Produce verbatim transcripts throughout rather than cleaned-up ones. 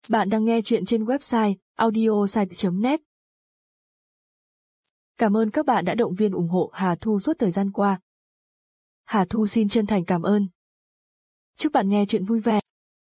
Bạn đang nghe chuyện trên website audiosite chấm net. Cảm ơn các bạn đã động viên ủng hộ Hà Thu suốt thời gian qua. Hà Thu xin chân thành cảm ơn. Chúc bạn nghe chuyện vui vẻ.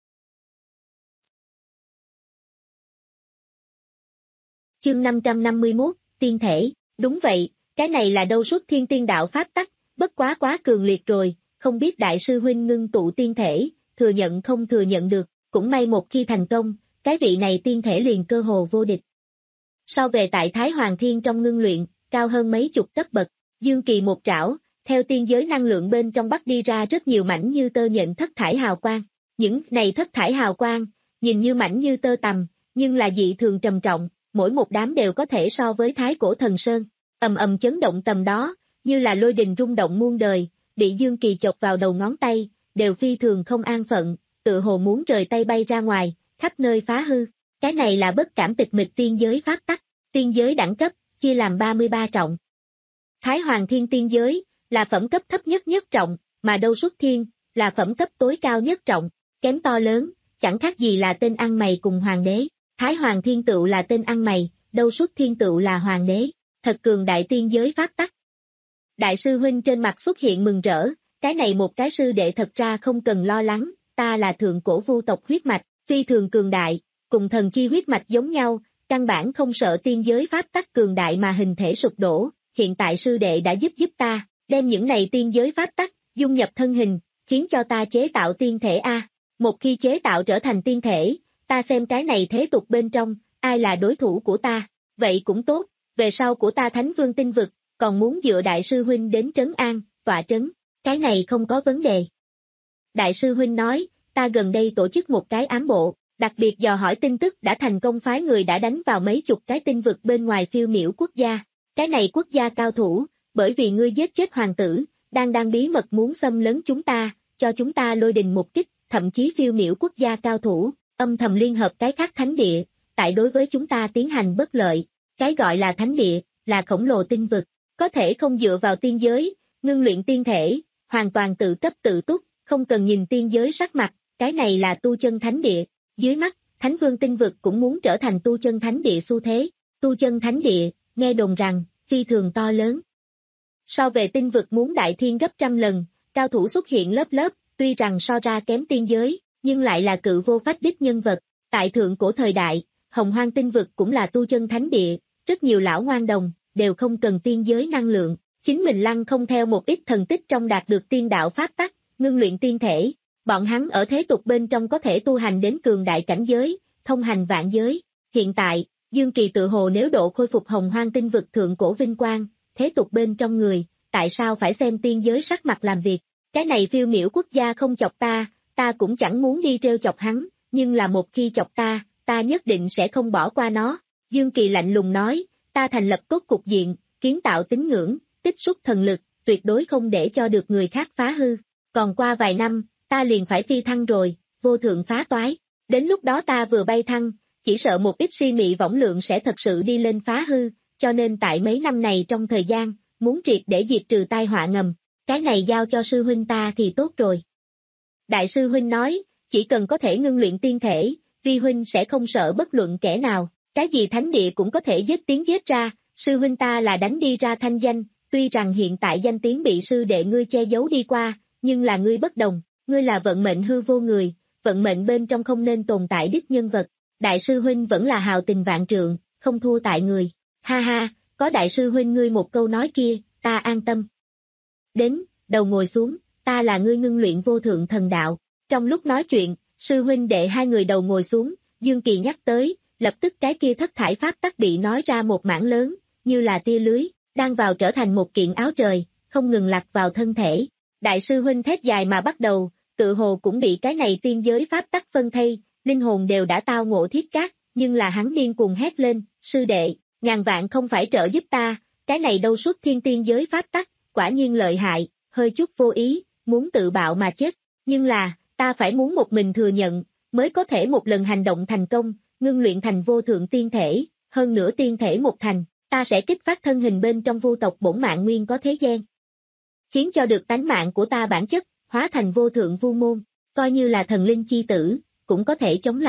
Chương năm trăm năm mươi mốt, tiên thể, đúng vậy, cái này là đâu xuất thiên tiên đạo pháp tắc, bất quá quá cường liệt rồi, không biết đại sư huynh ngưng tụ tiên thể, thừa nhận không thừa nhận được, cũng may một khi thành công, cái vị này tiên thể liền cơ hồ vô địch. Sau về tại Thái Hoàng Thiên trong ngưng luyện, cao hơn mấy chục cấp bậc, Dương Kỳ một trảo, theo tiên giới năng lượng bên trong bắt đi ra rất nhiều mảnh như tơ nhện thất thải hào quang, những này thất thải hào quang, nhìn như mảnh như tơ tằm, nhưng là dị thường trầm trọng, mỗi một đám đều có thể so với Thái Cổ Thần Sơn, ầm ầm chấn động tầm đó, như là lôi đình rung động muôn đời, bị Dương Kỳ chọc vào đầu ngón tay, đều phi thường không an phận, tự hồ muốn rời tay bay ra ngoài, khắp nơi phá hư. Cái này là bất cảm tịch mịch tiên giới pháp tắc, tiên giới đẳng cấp, chia làm ba mươi ba trọng. Thái Hoàng Thiên tiên giới, là phẩm cấp thấp nhất nhất trọng, mà Đâu Xuất Thiên, là phẩm cấp tối cao nhất trọng, kém to lớn, chẳng khác gì là tên ăn mày cùng hoàng đế. Thái Hoàng Thiên Tựu là tên ăn mày, Đâu Xuất Thiên Tựu là hoàng đế, thật cường đại tiên giới pháp tắc. Đại sư huynh trên mặt xuất hiện mừng rỡ, cái này một cái sư đệ thật ra không cần lo lắng, ta là thượng cổ vu tộc huyết mạch, phi thường cường đại, cùng thần chi huyết mạch giống nhau, căn bản không sợ tiên giới pháp tắc cường đại mà hình thể sụp đổ, hiện tại sư đệ đã giúp giúp ta, đem những này tiên giới pháp tắc, dung nhập thân hình, khiến cho ta chế tạo tiên thể A, một khi chế tạo trở thành tiên thể, ta xem cái này thế tục bên trong, ai là đối thủ của ta, vậy cũng tốt, về sau của ta Thánh Vương tinh vực, còn muốn dựa đại sư huynh đến trấn an, tọa trấn, cái này không có vấn đề. Đại sư huynh nói, ta gần đây tổ chức một cái ám bộ, đặc biệt dò hỏi tin tức đã thành công phái người đã đánh vào mấy chục cái tinh vực bên ngoài phiêu miểu quốc gia, cái này quốc gia cao thủ, bởi vì ngươi giết chết hoàng tử, đang đang bí mật muốn xâm lấn chúng ta, cho chúng ta lôi đình một kích, thậm chí phiêu miểu quốc gia cao thủ, âm thầm liên hợp cái khác thánh địa, tại đối với chúng ta tiến hành bất lợi, cái gọi là thánh địa, là khổng lồ tinh vực, có thể không dựa vào tiên giới, ngưng luyện tiên thể, hoàn toàn tự cấp tự túc, không cần nhìn tiên giới sắc mặt, cái này là tu chân thánh địa, dưới mắt, Thánh Vương tinh vực cũng muốn trở thành tu chân thánh địa xu thế, tu chân thánh địa, nghe đồn rằng, phi thường to lớn. So về tinh vực muốn đại thiên gấp trăm lần, cao thủ xuất hiện lớp lớp, tuy rằng so ra kém tiên giới, nhưng lại là cự vô phách đích nhân vật, tại thượng cổ thời đại, Hồng Hoang tinh vực cũng là tu chân thánh địa, rất nhiều lão ngoan đồng, đều không cần tiên giới năng lượng, chính mình lăng không theo một ít thần tích trong đạt được tiên đạo pháp tắc, ngưng luyện tiên thể, bọn hắn ở thế tục bên trong có thể tu hành đến cường đại cảnh giới, thông hành vạn giới, hiện tại, Dương Kỳ tự hồ nếu độ khôi phục Hồng Hoang tinh vực thượng cổ vinh quang, thế tục bên trong người, tại sao phải xem tiên giới sắc mặt làm việc, cái này phiêu miểu quốc gia không chọc ta, ta cũng chẳng muốn đi trêu chọc hắn, nhưng là một khi chọc ta, ta nhất định sẽ không bỏ qua nó, Dương Kỳ lạnh lùng nói, ta thành lập cốt cục diện, kiến tạo tín ngưỡng, tích xúc thần lực, tuyệt đối không để cho được người khác phá hư, còn qua vài năm, ta liền phải phi thăng rồi, vô thượng phá toái, đến lúc đó ta vừa bay thăng, chỉ sợ một ít suy mị võng lượng sẽ thật sự đi lên phá hư, cho nên tại mấy năm này trong thời gian, muốn triệt để diệt trừ tai họa ngầm, cái này giao cho sư huynh ta thì tốt rồi. Đại sư huynh nói, chỉ cần có thể ngưng luyện tiên thể, vi huynh sẽ không sợ bất luận kẻ nào, cái gì thánh địa cũng có thể giết tiếng giết ra, sư huynh ta là đánh đi ra thanh danh, tuy rằng hiện tại danh tiếng bị sư đệ ngươi che giấu đi qua, nhưng là ngươi bất đồng, ngươi là vận mệnh hư vô người, vận mệnh bên trong không nên tồn tại đích nhân vật, đại sư huynh vẫn là hào tình vạn trượng, không thua tại người, ha ha, có đại sư huynh ngươi một câu nói kia, ta an tâm. Đến, đầu ngồi xuống, ta là ngươi ngưng luyện vô thượng thần đạo, trong lúc nói chuyện, sư huynh đệ hai người đầu ngồi xuống, Dương Kỳ nhắc tới, lập tức cái kia thất thải pháp tắc bị nói ra một mảng lớn, như là tia lưới, đang vào trở thành một kiện áo trời, không ngừng lạc vào thân thể. Đại sư huynh thét dài mà bắt đầu, tự hồ cũng bị cái này tiên giới pháp tắc phân thây, linh hồn đều đã tao ngộ thiết cát, nhưng là hắn điên cuồng hét lên, sư đệ, ngàn vạn không phải trợ giúp ta, cái này đâu xuất thiên tiên giới pháp tắc, quả nhiên lợi hại, hơi chút vô ý, muốn tự bạo mà chết, nhưng là, ta phải muốn một mình thừa nhận, mới có thể một lần hành động thành công, ngưng luyện thành vô thượng tiên thể, hơn nữa tiên thể một thành, ta sẽ kích phát thân hình bên trong vô tộc bổn mạng nguyên có thế gian. Khiến cho được tánh mạng của ta bản chất, hóa thành vô thượng vu môn, coi như là thần linh chi tử, cũng có thể chống lại,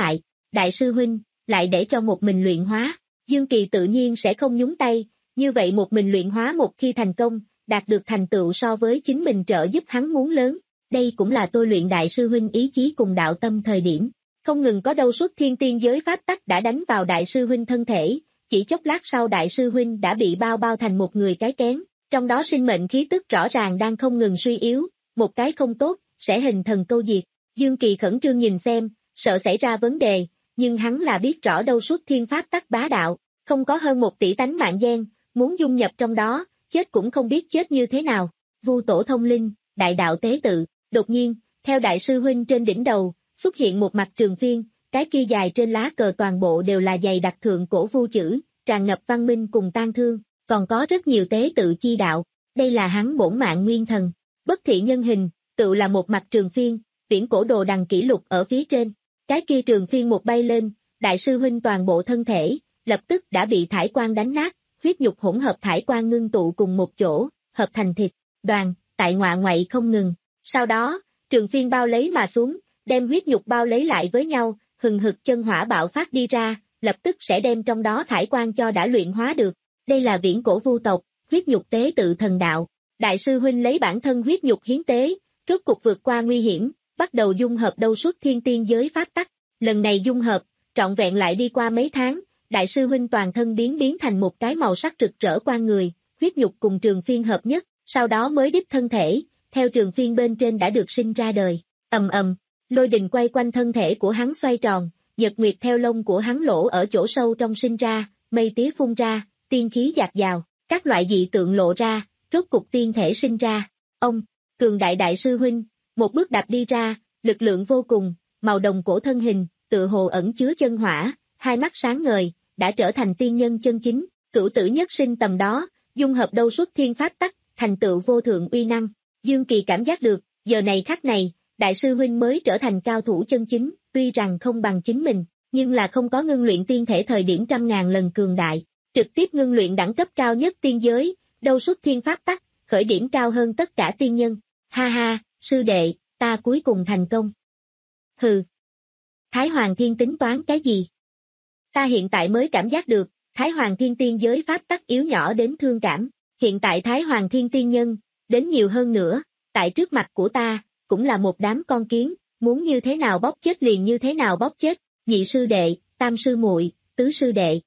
Đại sư huynh, lại để cho một mình luyện hóa, Dương Kỳ tự nhiên sẽ không nhúng tay, như vậy một mình luyện hóa một khi thành công, đạt được thành tựu so với chính mình trợ giúp hắn muốn lớn, đây cũng là tôi luyện đại sư huynh ý chí cùng đạo tâm thời điểm. Không ngừng có đâu suốt thiên tiên giới pháp tắc đã đánh vào đại sư huynh thân thể, chỉ chốc lát sau đại sư huynh đã bị bao bao thành một người cái kén, trong đó sinh mệnh khí tức rõ ràng đang không ngừng suy yếu, một cái không tốt, sẽ hình thần câu diệt. Dương Kỳ khẩn trương nhìn xem, sợ xảy ra vấn đề, nhưng hắn là biết rõ đâu suốt thiên pháp tắc bá đạo, không có hơn một tỷ tánh mạng gen, muốn dung nhập trong đó, chết cũng không biết chết như thế nào. Vu tổ thông linh, đại đạo tế tự, đột nhiên, theo đại sư huynh trên đỉnh đầu, xuất hiện một mặt trường phiên, cái kia dài trên lá cờ toàn bộ đều là dày đặc thượng cổ vu chữ, tràn ngập văn minh cùng tang thương, còn có rất nhiều tế tự chi đạo, đây là hắn bổn mạng nguyên thần, bất thị nhân hình, tự là một mặt trường phiên, viễn cổ đồ đằng kỷ lục ở phía trên, cái kia trường phiên một bay lên, đại sư huynh toàn bộ thân thể, lập tức đã bị thải quang đánh nát, huyết nhục hỗn hợp thải quang ngưng tụ cùng một chỗ, hợp thành thịt, đoàn, tại ngoạ ngoại không ngừng, sau đó, trường phiên bao lấy mà xuống, đem huyết nhục bao lấy lại với nhau, hừng hực chân hỏa bạo phát đi ra, lập tức sẽ đem trong đó thải quang cho đã luyện hóa được. Đây là viễn cổ vu tộc, huyết nhục tế tự thần đạo. Đại sư huynh lấy bản thân huyết nhục hiến tế, rốt cục vượt qua nguy hiểm, bắt đầu dung hợp đâu suốt thiên tiên giới pháp tắc. Lần này dung hợp, trọn vẹn lại đi qua mấy tháng, đại sư huynh toàn thân biến biến thành một cái màu sắc rực rỡ qua người, huyết nhục cùng trường phiên hợp nhất, sau đó mới đích thân thể, theo trường phiên bên trên đã được sinh ra đời. Ầm ầm. Lôi đình quay quanh thân thể của hắn xoay tròn, nhật nguyệt theo lông của hắn lỗ ở chỗ sâu trong sinh ra, mây tía phun ra, tiên khí dạt dào, các loại dị tượng lộ ra, rốt cục tiên thể sinh ra. Ông, cường đại đại sư huynh, một bước đạp đi ra, lực lượng vô cùng, màu đồng cổ thân hình, tự hồ ẩn chứa chân hỏa, hai mắt sáng ngời, đã trở thành tiên nhân chân chính, cửu tử nhất sinh tầm đó, dung hợp đâu suốt thiên pháp tắc, thành tựu vô thượng uy năng. Dương Kỳ cảm giác được, giờ này khắc này, đại sư huynh mới trở thành cao thủ chân chính, tuy rằng không bằng chính mình, nhưng là không có ngưng luyện tiên thể thời điểm trăm ngàn lần cường đại, trực tiếp ngưng luyện đẳng cấp cao nhất tiên giới, đâu suốt thiên pháp tắc, khởi điểm cao hơn tất cả tiên nhân. Ha ha, sư đệ, ta cuối cùng thành công. Hừ. Thái Hoàng Thiên tính toán cái gì? Ta hiện tại mới cảm giác được, Thái Hoàng Thiên tiên giới pháp tắc yếu nhỏ đến thương cảm, hiện tại Thái Hoàng Thiên tiên nhân, đến nhiều hơn nữa, tại trước mặt của ta, cũng là một đám con kiến, muốn như thế nào bóp chết liền như thế nào bóp chết, nhị sư đệ, tam sư muội, tứ sư đệ.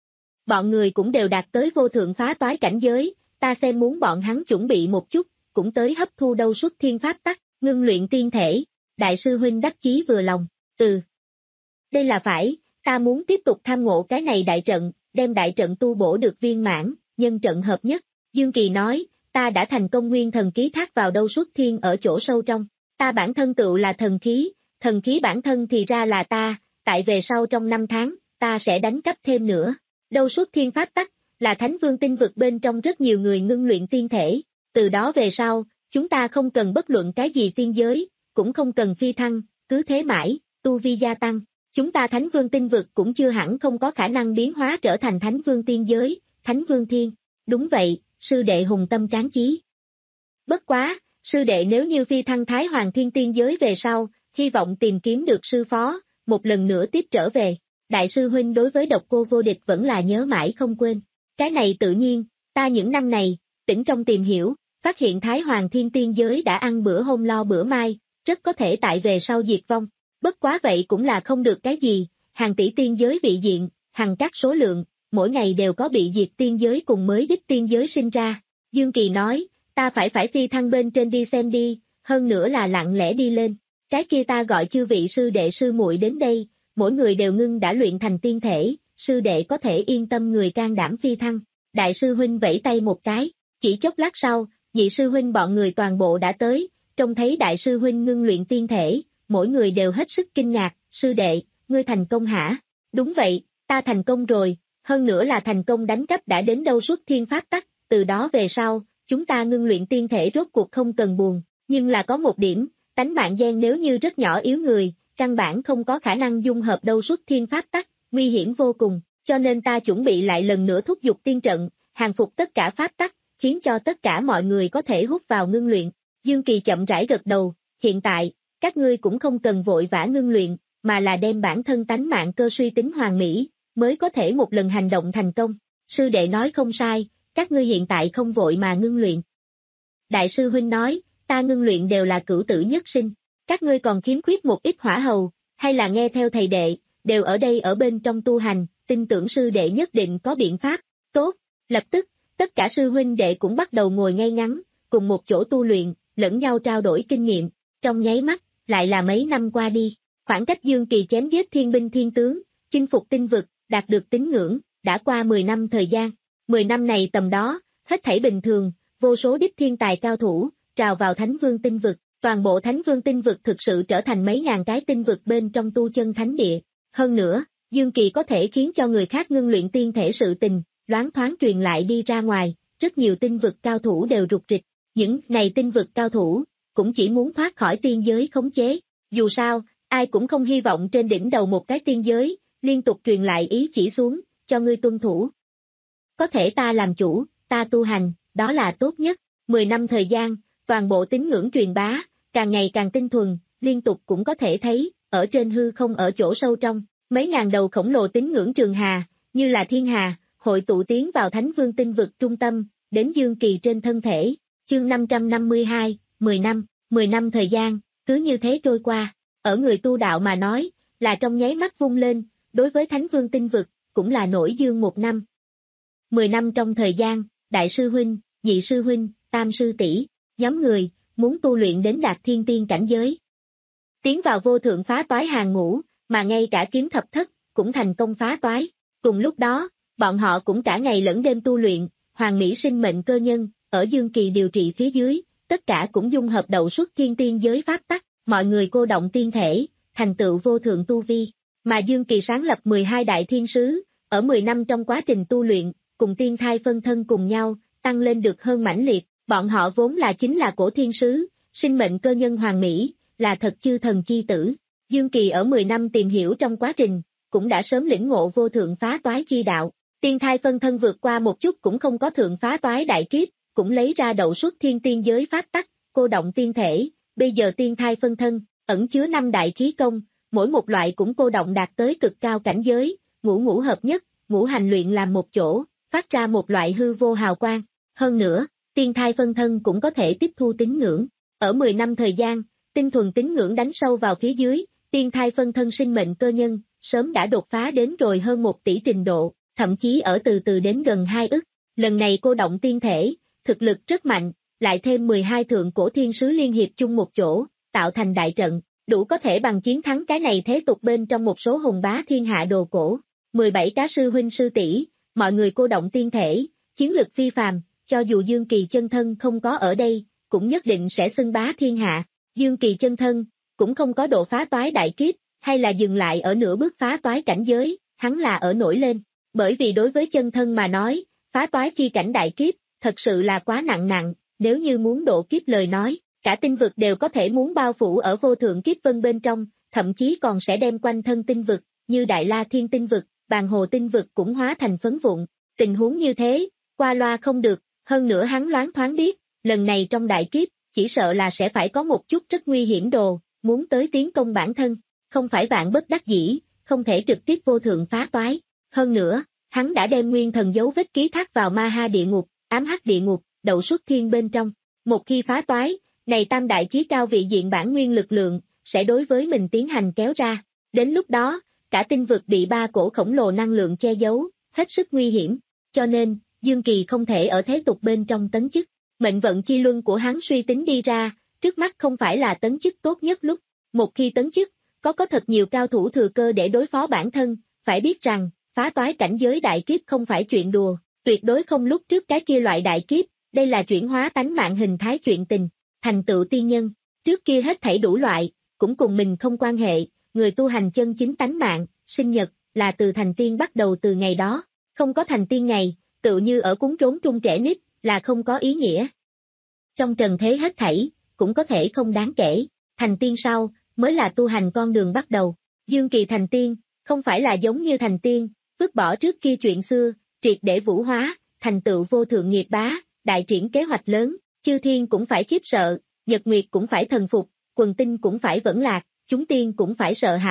Bọn người cũng đều đạt tới vô thượng phá toái cảnh giới, ta xem muốn bọn hắn chuẩn bị một chút, cũng tới hấp thu đâu suốt thiên pháp tắc, ngưng luyện tiên thể, đại sư huynh đắc chí vừa lòng, ừ. Đây là phải, ta muốn tiếp tục tham ngộ cái này đại trận, đem đại trận tu bổ được viên mãn, nhân trận hợp nhất, Dương Kỳ nói, ta đã thành công nguyên thần ký thác vào đâu suốt thiên ở chỗ sâu trong, ta bản thân tựu là thần khí, thần khí bản thân thì ra là ta, tại về sau trong năm tháng, ta sẽ đánh cắp thêm nữa. Đâu suốt thiên pháp tắc, là thánh vương tinh vực bên trong rất nhiều người ngưng luyện tiên thể, từ đó về sau, chúng ta không cần bất luận cái gì tiên giới, cũng không cần phi thăng, cứ thế mãi, tu vi gia tăng, chúng ta thánh vương tinh vực cũng chưa hẳn không có khả năng biến hóa trở thành thánh vương tiên giới, thánh vương thiên, đúng vậy, sư đệ hùng tâm tráng chí. Bất quá, sư đệ nếu như phi thăng Thái Hoàng Thiên tiên giới về sau, hy vọng tìm kiếm được sư phó, một lần nữa tiếp trở về. Đại sư huynh đối với độc cô vô địch vẫn là nhớ mãi không quên. Cái này tự nhiên, ta những năm này, tỉnh trong tìm hiểu, phát hiện Thái Hoàng Thiên tiên giới đã ăn bữa hôm lo bữa mai, rất có thể tại về sau diệt vong. Bất quá vậy cũng là không được cái gì, hàng tỷ tiên giới vị diện, hàng các số lượng, mỗi ngày đều có bị diệt tiên giới cùng mới đích tiên giới sinh ra. Dương Kỳ nói, ta phải phải phi thăng bên trên đi xem đi, hơn nữa là lặng lẽ đi lên. Cái kia ta gọi chư vị sư đệ sư muội đến đây, mỗi người đều ngưng đã luyện thành tiên thể, sư đệ có thể yên tâm người can đảm phi thăng. Đại sư huynh vẫy tay một cái, chỉ chốc lát sau, nhị sư huynh bọn người toàn bộ đã tới, trông thấy đại sư huynh ngưng luyện tiên thể, mỗi người đều hết sức kinh ngạc, sư đệ, ngươi thành công hả? Đúng vậy, ta thành công rồi, hơn nữa là thành công đánh cắp đã đến đâu suốt thiên pháp tắc, từ đó về sau, chúng ta ngưng luyện tiên thể rốt cuộc không cần buồn, nhưng là có một điểm, tánh mạng gen nếu như rất nhỏ yếu người, căn bản không có khả năng dung hợp đâu suốt thiên pháp tắc, nguy hiểm vô cùng, cho nên ta chuẩn bị lại lần nữa thúc giục tiên trận, hàng phục tất cả pháp tắc, khiến cho tất cả mọi người có thể hút vào ngưng luyện. Dương Kỳ chậm rãi gật đầu, hiện tại, các ngươi cũng không cần vội vã ngưng luyện, mà là đem bản thân tánh mạng cơ suy tính hoàn mỹ, mới có thể một lần hành động thành công. Sư đệ nói không sai, các ngươi hiện tại không vội mà ngưng luyện. Đại sư huynh nói, ta ngưng luyện đều là cửu tử nhất sinh, các ngươi còn khiếm khuyết một ít hỏa hầu, hay là nghe theo thầy đệ, đều ở đây ở bên trong tu hành, tin tưởng sư đệ nhất định có biện pháp. Tốt, lập tức, tất cả sư huynh đệ cũng bắt đầu ngồi ngay ngắn, cùng một chỗ tu luyện, lẫn nhau trao đổi kinh nghiệm, trong nháy mắt, lại là mấy năm qua đi, khoảng cách Dương Kỳ chém giết thiên binh thiên tướng, chinh phục tinh vực, đạt được tín ngưỡng, đã qua mười năm thời gian. mười năm này tầm đó, hết thảy bình thường, vô số đích thiên tài cao thủ, trào vào Thánh Vương tinh vực, toàn bộ Thánh Vương tinh vực thực sự trở thành mấy ngàn cái tinh vực bên trong tu chân thánh địa. Hơn nữa, Dương Kỳ có thể khiến cho người khác ngưng luyện tiên thể sự tình, loáng thoáng truyền lại đi ra ngoài, rất nhiều tinh vực cao thủ đều rụt rịch. Những này tinh vực cao thủ, cũng chỉ muốn thoát khỏi tiên giới khống chế. Dù sao, ai cũng không hy vọng trên đỉnh đầu một cái tiên giới, liên tục truyền lại ý chỉ xuống, cho ngươi tuân thủ. Có thể ta làm chủ, ta tu hành, đó là tốt nhất. Mười năm thời gian, toàn bộ tín ngưỡng truyền bá, càng ngày càng tinh thuần, liên tục cũng có thể thấy, ở trên hư không ở chỗ sâu trong, mấy ngàn đầu khổng lồ tín ngưỡng trường hà, như là thiên hà, hội tụ tiến vào Thánh Vương tinh vực trung tâm, đến Dương Kỳ trên thân thể. Chương năm trăm năm mươi hai, mười năm, mười năm thời gian, cứ như thế trôi qua, ở người tu đạo mà nói, là trong nháy mắt vung lên, đối với Thánh Vương tinh vực, cũng là nổi dương một năm. Mười năm trong thời gian, đại sư huynh, nhị sư huynh, tam sư tỷ, nhóm người, muốn tu luyện đến đạt thiên tiên cảnh giới. Tiến vào vô thượng phá toái hàng ngũ, mà ngay cả kiếm thập thất, cũng thành công phá toái. Cùng lúc đó, bọn họ cũng cả ngày lẫn đêm tu luyện, hoàn mỹ sinh mệnh cơ nhân, ở Dương Kỳ điều trị phía dưới, tất cả cũng dung hợp đậu xuất thiên tiên giới pháp tắc, mọi người cô động tiên thể, thành tựu vô thượng tu vi. Mà Dương Kỳ sáng lập mười hai đại thiên sứ, ở mười năm trong quá trình tu luyện, cùng tiên thai phân thân cùng nhau, tăng lên được hơn mãnh liệt, bọn họ vốn là chính là cổ thiên sứ, sinh mệnh cơ nhân hoàn mỹ, là thật chư thần chi tử. Dương Kỳ ở mười năm tìm hiểu trong quá trình, cũng đã sớm lĩnh ngộ vô thượng phá toái chi đạo, tiên thai phân thân vượt qua một chút cũng không có thượng phá toái đại kiếp, cũng lấy ra đậu xuất thiên tiên giới pháp tắc, cô động tiên thể, bây giờ tiên thai phân thân, ẩn chứa năm đại khí công, mỗi một loại cũng cô động đạt tới cực cao cảnh giới, ngũ ngũ hợp nhất, ngũ hành luyện làm một chỗ, phát ra một loại hư vô hào quang. Hơn nữa, tiên thai phân thân cũng có thể tiếp thu tín ngưỡng. Ở mười năm thời gian, tinh thuần tín ngưỡng đánh sâu vào phía dưới, tiên thai phân thân sinh mệnh cơ nhân, sớm đã đột phá đến rồi hơn một tỷ trình độ, thậm chí ở từ từ đến gần hai ức. Lần này cô động tiên thể, thực lực rất mạnh, lại thêm mười hai thượng cổ thiên sứ liên hiệp chung một chỗ, tạo thành đại trận, đủ có thể bằng chiến thắng cái này thế tục bên trong một số hùng bá thiên hạ đồ cổ. mười bảy cá sư huynh sư tỷ, mọi người cô động tiên thể, chiến lực phi phàm, cho dù Dương Kỳ chân thân không có ở đây, cũng nhất định sẽ xưng bá thiên hạ. Dương Kỳ chân thân, cũng không có độ phá toái đại kiếp, hay là dừng lại ở nửa bước phá toái cảnh giới, hắn là ở nổi lên. Bởi vì đối với chân thân mà nói, phá toái chi cảnh đại kiếp, thật sự là quá nặng nặng, nếu như muốn độ kiếp lời nói, cả tinh vực đều có thể muốn bao phủ ở vô thượng kiếp vân bên trong, thậm chí còn sẽ đem quanh thân tinh vực, như Đại La Thiên tinh vực, Bàn Hồ tinh vực cũng hóa thành phấn vụn. Tình huống như thế, qua loa không được, hơn nữa hắn loáng thoáng biết, lần này trong đại kiếp, chỉ sợ là sẽ phải có một chút rất nguy hiểm đồ, muốn tới tiến công bản thân, không phải vạn bất đắc dĩ, không thể trực tiếp vô thượng phá toái. Hơn nữa, hắn đã đem nguyên thần dấu vết ký thác vào ma ha địa ngục, ám hắc địa ngục, đậu xuất thiên bên trong. Một khi phá toái, này tam đại chí cao vị diện bản nguyên lực lượng, sẽ đối với mình tiến hành kéo ra. Đến lúc đó, cả tinh vực bị ba cổ khổng lồ năng lượng che giấu, hết sức nguy hiểm. Cho nên, Dương Kỳ không thể ở thế tục bên trong tấn chức. Mệnh vận chi luân của hắn suy tính đi ra, trước mắt không phải là tấn chức tốt nhất lúc. Một khi tấn chức, có có thật nhiều cao thủ thừa cơ để đối phó bản thân, phải biết rằng, phá toái cảnh giới đại kiếp không phải chuyện đùa, tuyệt đối không lúc trước cái kia loại đại kiếp, đây là chuyển hóa tánh mạng hình thái chuyện tình, thành tựu tiên nhân, trước kia hết thảy đủ loại, cũng cùng mình không quan hệ, người tu hành chân chính tánh mạng, sinh nhật, là từ thành tiên bắt đầu từ ngày đó, không có thành tiên ngày, tự như ở cúng trốn trung trẻ nít, là không có ý nghĩa. Trong trần thế hết thảy, cũng có thể không đáng kể, thành tiên sau, mới là tu hành con đường bắt đầu. Dương Kỳ thành tiên, không phải là giống như thành tiên, vứt bỏ trước kia chuyện xưa, triệt để vũ hóa, thành tựu vô thượng nghiệp bá, đại triển kế hoạch lớn, chư thiên cũng phải khiếp sợ, nhật nguyệt cũng phải thần phục, quần tinh cũng phải vẫn lạc, chúng tiên cũng phải sợ hãi,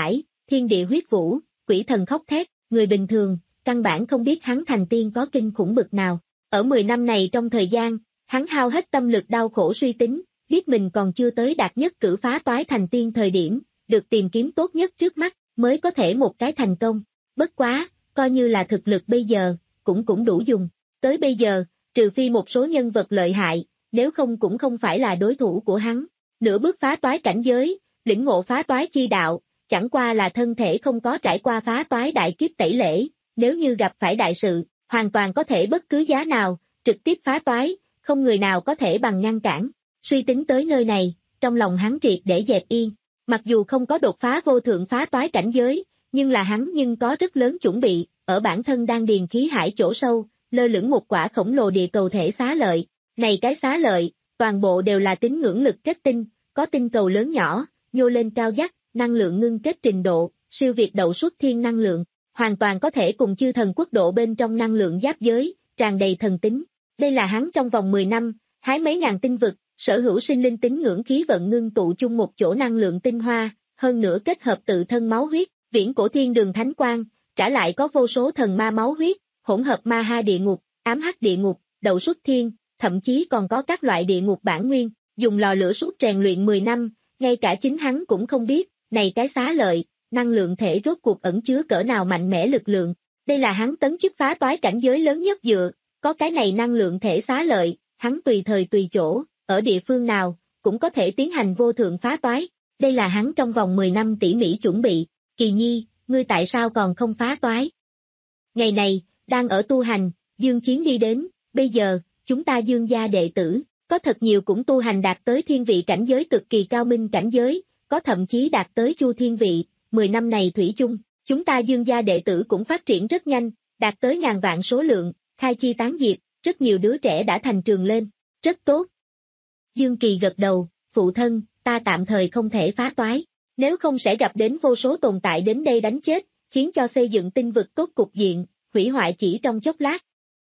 thiên địa huyết vũ, quỷ thần khóc thét, người bình thường, căn bản không biết hắn thành tiên có kinh khủng bực nào. Ở mười năm này trong thời gian, hắn hao hết tâm lực đau khổ suy tính, biết mình còn chưa tới đạt nhất cử phá toái thành tiên thời điểm, được tìm kiếm tốt nhất trước mắt, mới có thể một cái thành công. Bất quá, coi như là thực lực bây giờ, cũng cũng đủ dùng. Tới bây giờ, trừ phi một số nhân vật lợi hại, nếu không cũng không phải là đối thủ của hắn. Nửa bước phá toái cảnh giới, lĩnh ngộ phá toái chi đạo, chẳng qua là thân thể không có trải qua phá toái đại kiếp tẩy lễ, nếu như gặp phải đại sự, hoàn toàn có thể bất cứ giá nào, trực tiếp phá toái, không người nào có thể bằng ngăn cản. Suy tính tới nơi này, trong lòng hắn triệt để dẹp yên, mặc dù không có đột phá vô thượng phá toái cảnh giới, nhưng là hắn nhưng có rất lớn chuẩn bị, ở bản thân đang điền khí hải chỗ sâu, lơ lửng một quả khổng lồ địa cầu thể xá lợi. Này cái xá lợi, toàn bộ đều là tín ngưỡng lực kết tinh, có tinh cầu lớn nhỏ, nhô lên cao dắt, năng lượng ngưng kết trình độ, siêu việt đậu xuất thiên năng lượng, hoàn toàn có thể cùng chư thần quốc độ bên trong năng lượng giáp giới, tràn đầy thần tính. Đây là hắn trong vòng mười năm, hái mấy ngàn tinh vực, sở hữu sinh linh tín ngưỡng khí vận ngưng tụ chung một chỗ năng lượng tinh hoa, hơn nữa kết hợp tự thân máu huyết, viễn cổ thiên đường thánh quang, trả lại có vô số thần ma máu huyết, hỗn hợp ma ha địa ngục, ám hắc địa ngục, đậu xuất thiên, thậm chí còn có các loại địa ngục bản nguyên, dùng lò lửa suốt rèn luyện mười năm, ngay cả chính hắn cũng không biết, này cái xá lợi, năng lượng thể rốt cuộc ẩn chứa cỡ nào mạnh mẽ lực lượng. Đây là hắn tấn chức phá toái cảnh giới lớn nhất dựa, có cái này năng lượng thể xá lợi, hắn tùy thời tùy chỗ, ở địa phương nào, cũng có thể tiến hành vô thượng phá toái. Đây là hắn trong vòng mười năm tỉ mỉ chuẩn bị. Kỳ Nhi, ngươi tại sao còn không phá toái? Ngày này, đang ở tu hành, Dương Chiến đi đến, bây giờ, chúng ta Dương gia đệ tử, có thật nhiều cũng tu hành đạt tới thiên vị cảnh giới cực kỳ cao minh cảnh giới, có thậm chí đạt tới chu thiên vị, mười năm này thủy chung, chúng ta Dương gia đệ tử cũng phát triển rất nhanh, đạt tới ngàn vạn số lượng, khai chi tán diệp, rất nhiều đứa trẻ đã thành trường lên, rất tốt. Dương Kỳ gật đầu, phụ thân, ta tạm thời không thể phá toái, nếu không sẽ gặp đến vô số tồn tại đến đây đánh chết, khiến cho xây dựng tinh vực tốt cục diện, hủy hoại chỉ trong chốc lát.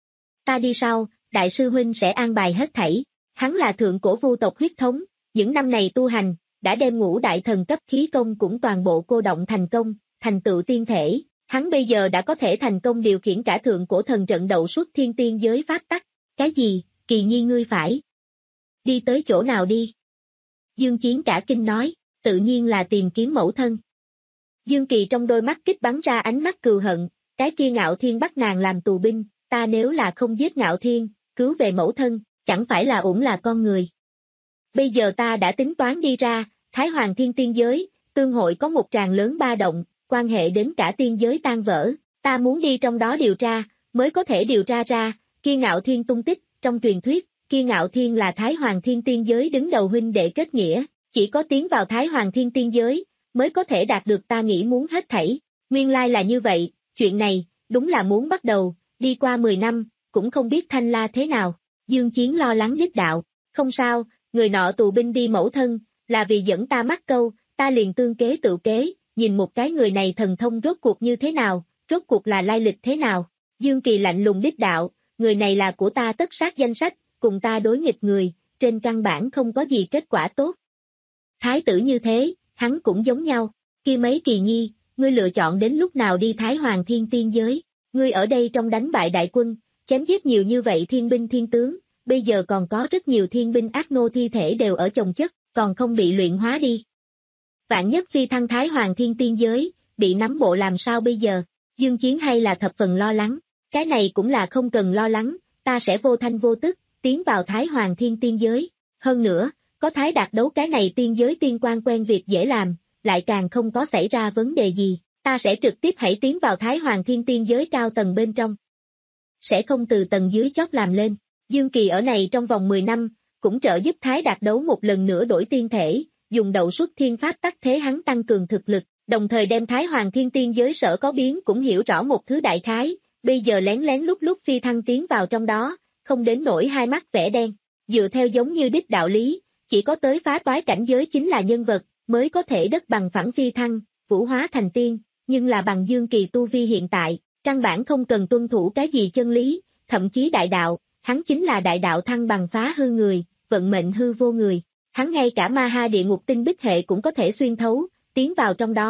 Ta đi sau, đại sư huynh sẽ an bài hết thảy, hắn là thượng cổ vu tộc huyết thống, những năm này tu hành, đã đem ngũ đại thần cấp khí công cũng toàn bộ cô động thành công, thành tựu tiên thể, hắn bây giờ đã có thể thành công điều khiển cả thượng cổ thần trận đậu xuất thiên tiên giới pháp tắc. Cái gì, Kỳ Nhi ngươi phải đi tới chỗ nào đi? Dương Chiến cả kinh nói, tự nhiên là tìm kiếm mẫu thân. Dương Kỳ trong đôi mắt kích bắn ra ánh mắt cừu hận, cái kia Ngạo Thiên bắt nàng làm tù binh, ta nếu là không giết Ngạo Thiên, cứu về mẫu thân, chẳng phải là ủng là con người. Bây giờ ta đã tính toán đi ra, Thái Hoàng Thiên tiên giới, tương hội có một tràng lớn ba động, quan hệ đến cả tiên giới tan vỡ, ta muốn đi trong đó điều tra, mới có thể điều tra ra, kia Ngạo Thiên tung tích, trong truyền thuyết, kia Ngạo Thiên là Thái Hoàng Thiên tiên giới đứng đầu huynh đệ kết nghĩa, chỉ có tiến vào Thái Hoàng Thiên tiên giới, mới có thể đạt được ta nghĩ muốn hết thảy, nguyên lai là như vậy, chuyện này, đúng là muốn bắt đầu, đi qua mười năm, cũng không biết Thanh La thế nào, Dương Chiến lo lắng đích đạo, không sao, người nọ tù binh đi mẫu thân, là vì dẫn ta mắc câu, ta liền tương kế tự kế, nhìn một cái người này thần thông rốt cuộc như thế nào, rốt cuộc là lai lịch thế nào, Dương Kỳ lạnh lùng đích đạo, người này là của ta tất sát danh sách, cùng ta đối nghịch người, trên căn bản không có gì kết quả tốt. Thái tử như thế, hắn cũng giống nhau, kia mấy Kỳ Nhi, ngươi lựa chọn đến lúc nào đi Thái Hoàng Thiên tiên giới, ngươi ở đây trong đánh bại đại quân, chém giết nhiều như vậy thiên binh thiên tướng, bây giờ còn có rất nhiều thiên binh ác nô thi thể đều ở chồng chất, còn không bị luyện hóa đi. Vạn nhất phi thăng Thái Hoàng Thiên tiên giới, bị nắm bộ làm sao bây giờ, Dương Chiến hay là thập phần lo lắng, cái này cũng là không cần lo lắng, ta sẽ vô thanh vô tức, tiến vào Thái Hoàng Thiên tiên giới, hơn nữa, có Thái Đạt đấu cái này tiên giới tiên quan quen việc dễ làm, lại càng không có xảy ra vấn đề gì, ta sẽ trực tiếp hãy tiến vào Thái Hoàng Thiên tiên giới cao tầng bên trong. Sẽ không từ tầng dưới chót làm lên, Dương Kỳ ở này trong vòng mười năm, cũng trợ giúp Thái Đạt đấu một lần nữa đổi tiên thể, dùng đậu xuất thiên pháp tắc thế hắn tăng cường thực lực, đồng thời đem Thái Hoàng Thiên tiên giới sở có biến cũng hiểu rõ một thứ đại khái, bây giờ lén lén lúc lúc phi thăng tiến vào trong đó, không đến nổi hai mắt vẽ đen, dựa theo giống như đích đạo lý, chỉ có tới phá toái cảnh giới chính là nhân vật, mới có thể đất bằng phẳng phi thăng, vũ hóa thành tiên, nhưng là bằng Dương Kỳ tu vi hiện tại, căn bản không cần tuân thủ cái gì chân lý, thậm chí đại đạo, hắn chính là đại đạo thăng bằng phá hư người, vận mệnh hư vô người, hắn ngay cả ma ha địa ngục tinh bích hệ cũng có thể xuyên thấu, tiến vào trong đó,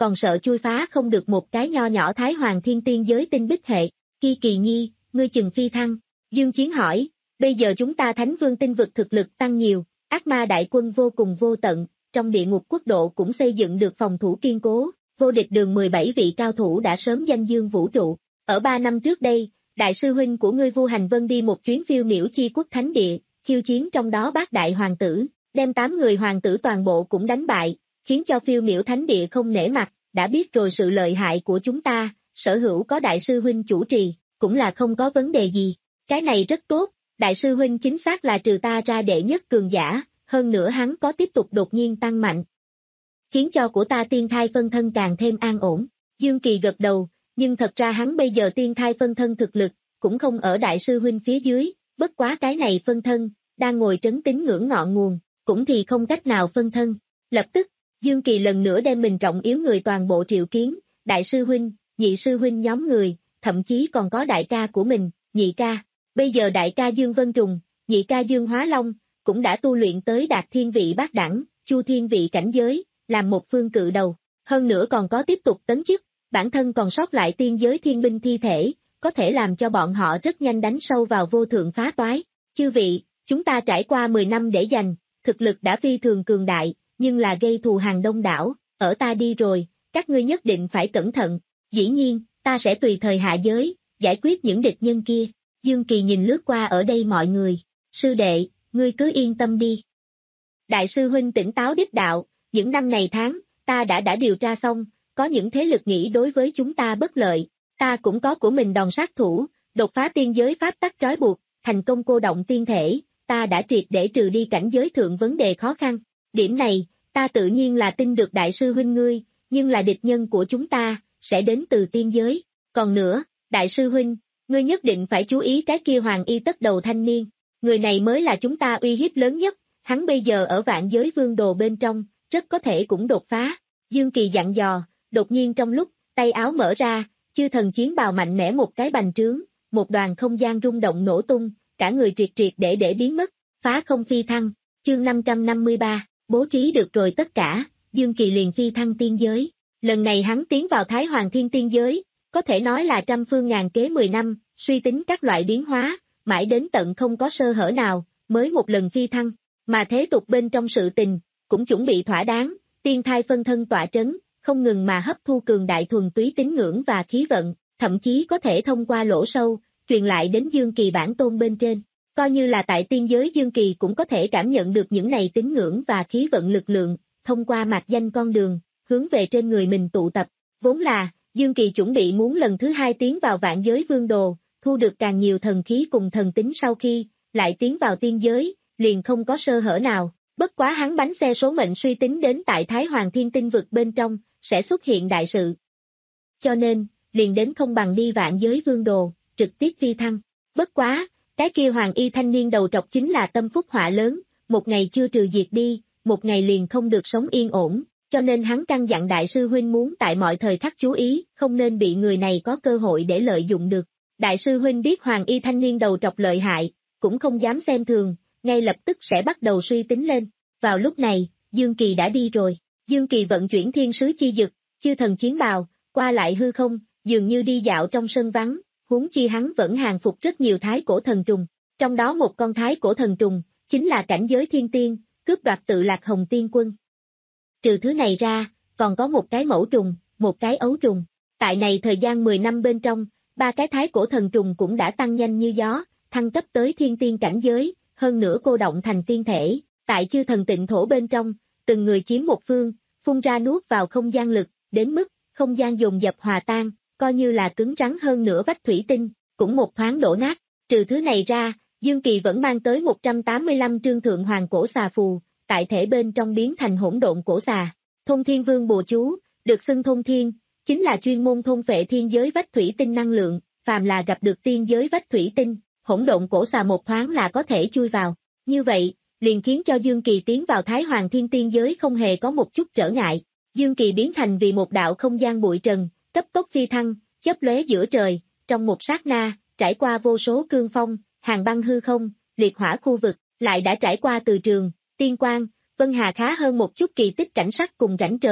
còn sợ chui phá không được một cái nho nhỏ Thái Hoàng Thiên Tiên giới tinh bích hệ. Kỳ Kỳ Nhi, ngươi chừng phi thăng. Dương Chiến hỏi, bây giờ chúng ta Thánh Vương tinh vực thực lực tăng nhiều, ác ma đại quân vô cùng vô tận, trong địa ngục quốc độ cũng xây dựng được phòng thủ kiên cố, vô địch đường mười bảy vị cao thủ đã sớm danh dương vũ trụ. Ở ba năm trước đây, đại sư huynh của ngươi Vu Hành Vân đi một chuyến phiêu miểu chi quốc thánh địa, khiêu chiến trong đó bát đại hoàng tử, đem tám người hoàng tử toàn bộ cũng đánh bại, khiến cho phiêu miểu thánh địa không nể mặt, đã biết rồi sự lợi hại của chúng ta, sở hữu có đại sư huynh chủ trì, cũng là không có vấn đề gì. Cái này rất tốt, đại sư huynh chính xác là trừ ta ra đệ nhất cường giả, hơn nữa hắn có tiếp tục đột nhiên tăng mạnh, khiến cho của ta tiên thai phân thân càng thêm an ổn. Dương Kỳ gật đầu, nhưng thật ra hắn bây giờ tiên thai phân thân thực lực, cũng không ở đại sư huynh phía dưới, bất quá cái này phân thân, đang ngồi trấn tín ngưỡng ngọn nguồn, cũng thì không cách nào phân thân. Lập tức, Dương Kỳ lần nữa đem mình trọng yếu người toàn bộ triệu kiến, đại sư huynh, nhị sư huynh nhóm người, thậm chí còn có đại ca của mình, nhị ca. Bây giờ đại ca Dương Vân Trùng, nhị ca Dương Hóa Long, cũng đã tu luyện tới đạt thiên vị bát đẳng, chu thiên vị cảnh giới, làm một phương cự đầu. Hơn nữa còn có tiếp tục tấn chức, bản thân còn sót lại tiên giới thiên binh thi thể, có thể làm cho bọn họ rất nhanh đánh sâu vào vô thượng phá toái. Chư vị, chúng ta trải qua mười năm để giành, thực lực đã phi thường cường đại, nhưng là gây thù hàng đông đảo, ở ta đi rồi, các ngươi nhất định phải cẩn thận. Dĩ nhiên, ta sẽ tùy thời hạ giới, giải quyết những địch nhân kia. Dương Kỳ nhìn lướt qua ở đây mọi người, sư đệ, ngươi cứ yên tâm đi. Đại sư huynh tỉnh táo đích đạo, những năm này tháng, ta đã đã điều tra xong, có những thế lực nghĩ đối với chúng ta bất lợi, ta cũng có của mình đòn sát thủ, đột phá tiên giới pháp tắc trói buộc, thành công cô động tiên thể, ta đã triệt để trừ đi cảnh giới thượng vấn đề khó khăn. Điểm này, ta tự nhiên là tin được đại sư huynh ngươi, nhưng là địch nhân của chúng ta, sẽ đến từ tiên giới. Còn nữa, đại sư huynh, ngươi nhất định phải chú ý cái kia hoàng y tất đầu thanh niên, người này mới là chúng ta uy hiếp lớn nhất, hắn bây giờ ở vạn giới vương đồ bên trong, rất có thể cũng đột phá. Dương Kỳ dặn dò, đột nhiên trong lúc, tay áo mở ra, chư thần chiến bào mạnh mẽ một cái bành trướng, một đoàn không gian rung động nổ tung, cả người triệt triệt để để biến mất, phá không phi thăng. Chương năm trăm năm mươi ba, bố trí được rồi tất cả, Dương Kỳ liền phi thăng tiên giới. Lần này hắn tiến vào Thái Hoàng Thiên Tiên giới, có thể nói là trăm phương ngàn kế mười năm, suy tính các loại biến hóa, mãi đến tận không có sơ hở nào, mới một lần phi thăng, mà thế tục bên trong sự tình, cũng chuẩn bị thỏa đáng, tiên thai phân thân tọa trấn, không ngừng mà hấp thu cường đại thuần túy tín ngưỡng và khí vận, thậm chí có thể thông qua lỗ sâu, truyền lại đến Dương Kỳ bản tôn bên trên. Coi như là tại tiên giới Dương Kỳ cũng có thể cảm nhận được những này tín ngưỡng và khí vận lực lượng, thông qua mạc danh con đường, hướng về trên người mình tụ tập. Vốn là, Dương Kỳ chuẩn bị muốn lần thứ hai tiến vào vạn giới vương đồ, thu được càng nhiều thần khí cùng thần tính sau khi, lại tiến vào tiên giới, liền không có sơ hở nào. Bất quá hắn bánh xe số mệnh suy tính đến tại Thái Hoàng Thiên Tinh vực bên trong, sẽ xuất hiện đại sự. Cho nên, liền đến không bằng đi vạn giới vương đồ, trực tiếp phi thăng. Bất quá, cái kia hoàng y thanh niên đầu trọc chính là tâm phúc họa lớn, một ngày chưa trừ diệt đi, một ngày liền không được sống yên ổn, cho nên hắn căn dặn đại sư huynh muốn tại mọi thời khắc chú ý, không nên bị người này có cơ hội để lợi dụng được. Đại sư huynh biết hoàng y thanh niên đầu trọc lợi hại, cũng không dám xem thường, ngay lập tức sẽ bắt đầu suy tính lên. Vào lúc này, Dương Kỳ đã đi rồi. Dương Kỳ vận chuyển thiên sứ chi dực, chư thần chiến bào, qua lại hư không, dường như đi dạo trong sân vắng, huống chi hắn vẫn hàng phục rất nhiều thái cổ thần trùng. Trong đó một con thái cổ thần trùng, chính là cảnh giới thiên tiên, cướp đoạt tự lạc hồng tiên quân. Trừ thứ này ra, còn có một cái mẫu trùng, một cái ấu trùng. Tại này thời gian mười năm bên trong, ba cái thái cổ thần trùng cũng đã tăng nhanh như gió, thăng cấp tới thiên tiên cảnh giới, hơn nữa cô động thành tiên thể. Tại chư thần tịnh thổ bên trong, từng người chiếm một phương, phun ra nuốt vào không gian lực, đến mức không gian dồn dập hòa tan, coi như là cứng rắn hơn nửa vách thủy tinh, cũng một thoáng đổ nát. Trừ thứ này ra, Dương Kỳ vẫn mang tới một trăm tám mươi lăm trương thượng hoàng cổ xà phù, tại thể bên trong biến thành hỗn độn cổ xà. Thôn Thiên Vương bùa chú, được xưng Thôn Thiên, chính là chuyên môn thôn phệ thiên giới vách thủy tinh năng lượng, phàm là gặp được tiên giới vách thủy tinh, hỗn độn cổ xà một thoáng là có thể chui vào. Như vậy, liền khiến cho Dương Kỳ tiến vào Thái Hoàng Thiên Tiên giới không hề có một chút trở ngại. Dương Kỳ biến thành vì một đạo không gian bụi trần, cấp tốc phi thăng, chớp lóe giữa trời, trong một sát na, trải qua vô số cương phong, hàng băng hư không, liệt hỏa khu vực, lại đã trải qua từ trường, tiên quang, vân hà khá hơn một chút kỳ tích cảnh sắc cùng rãnh trời,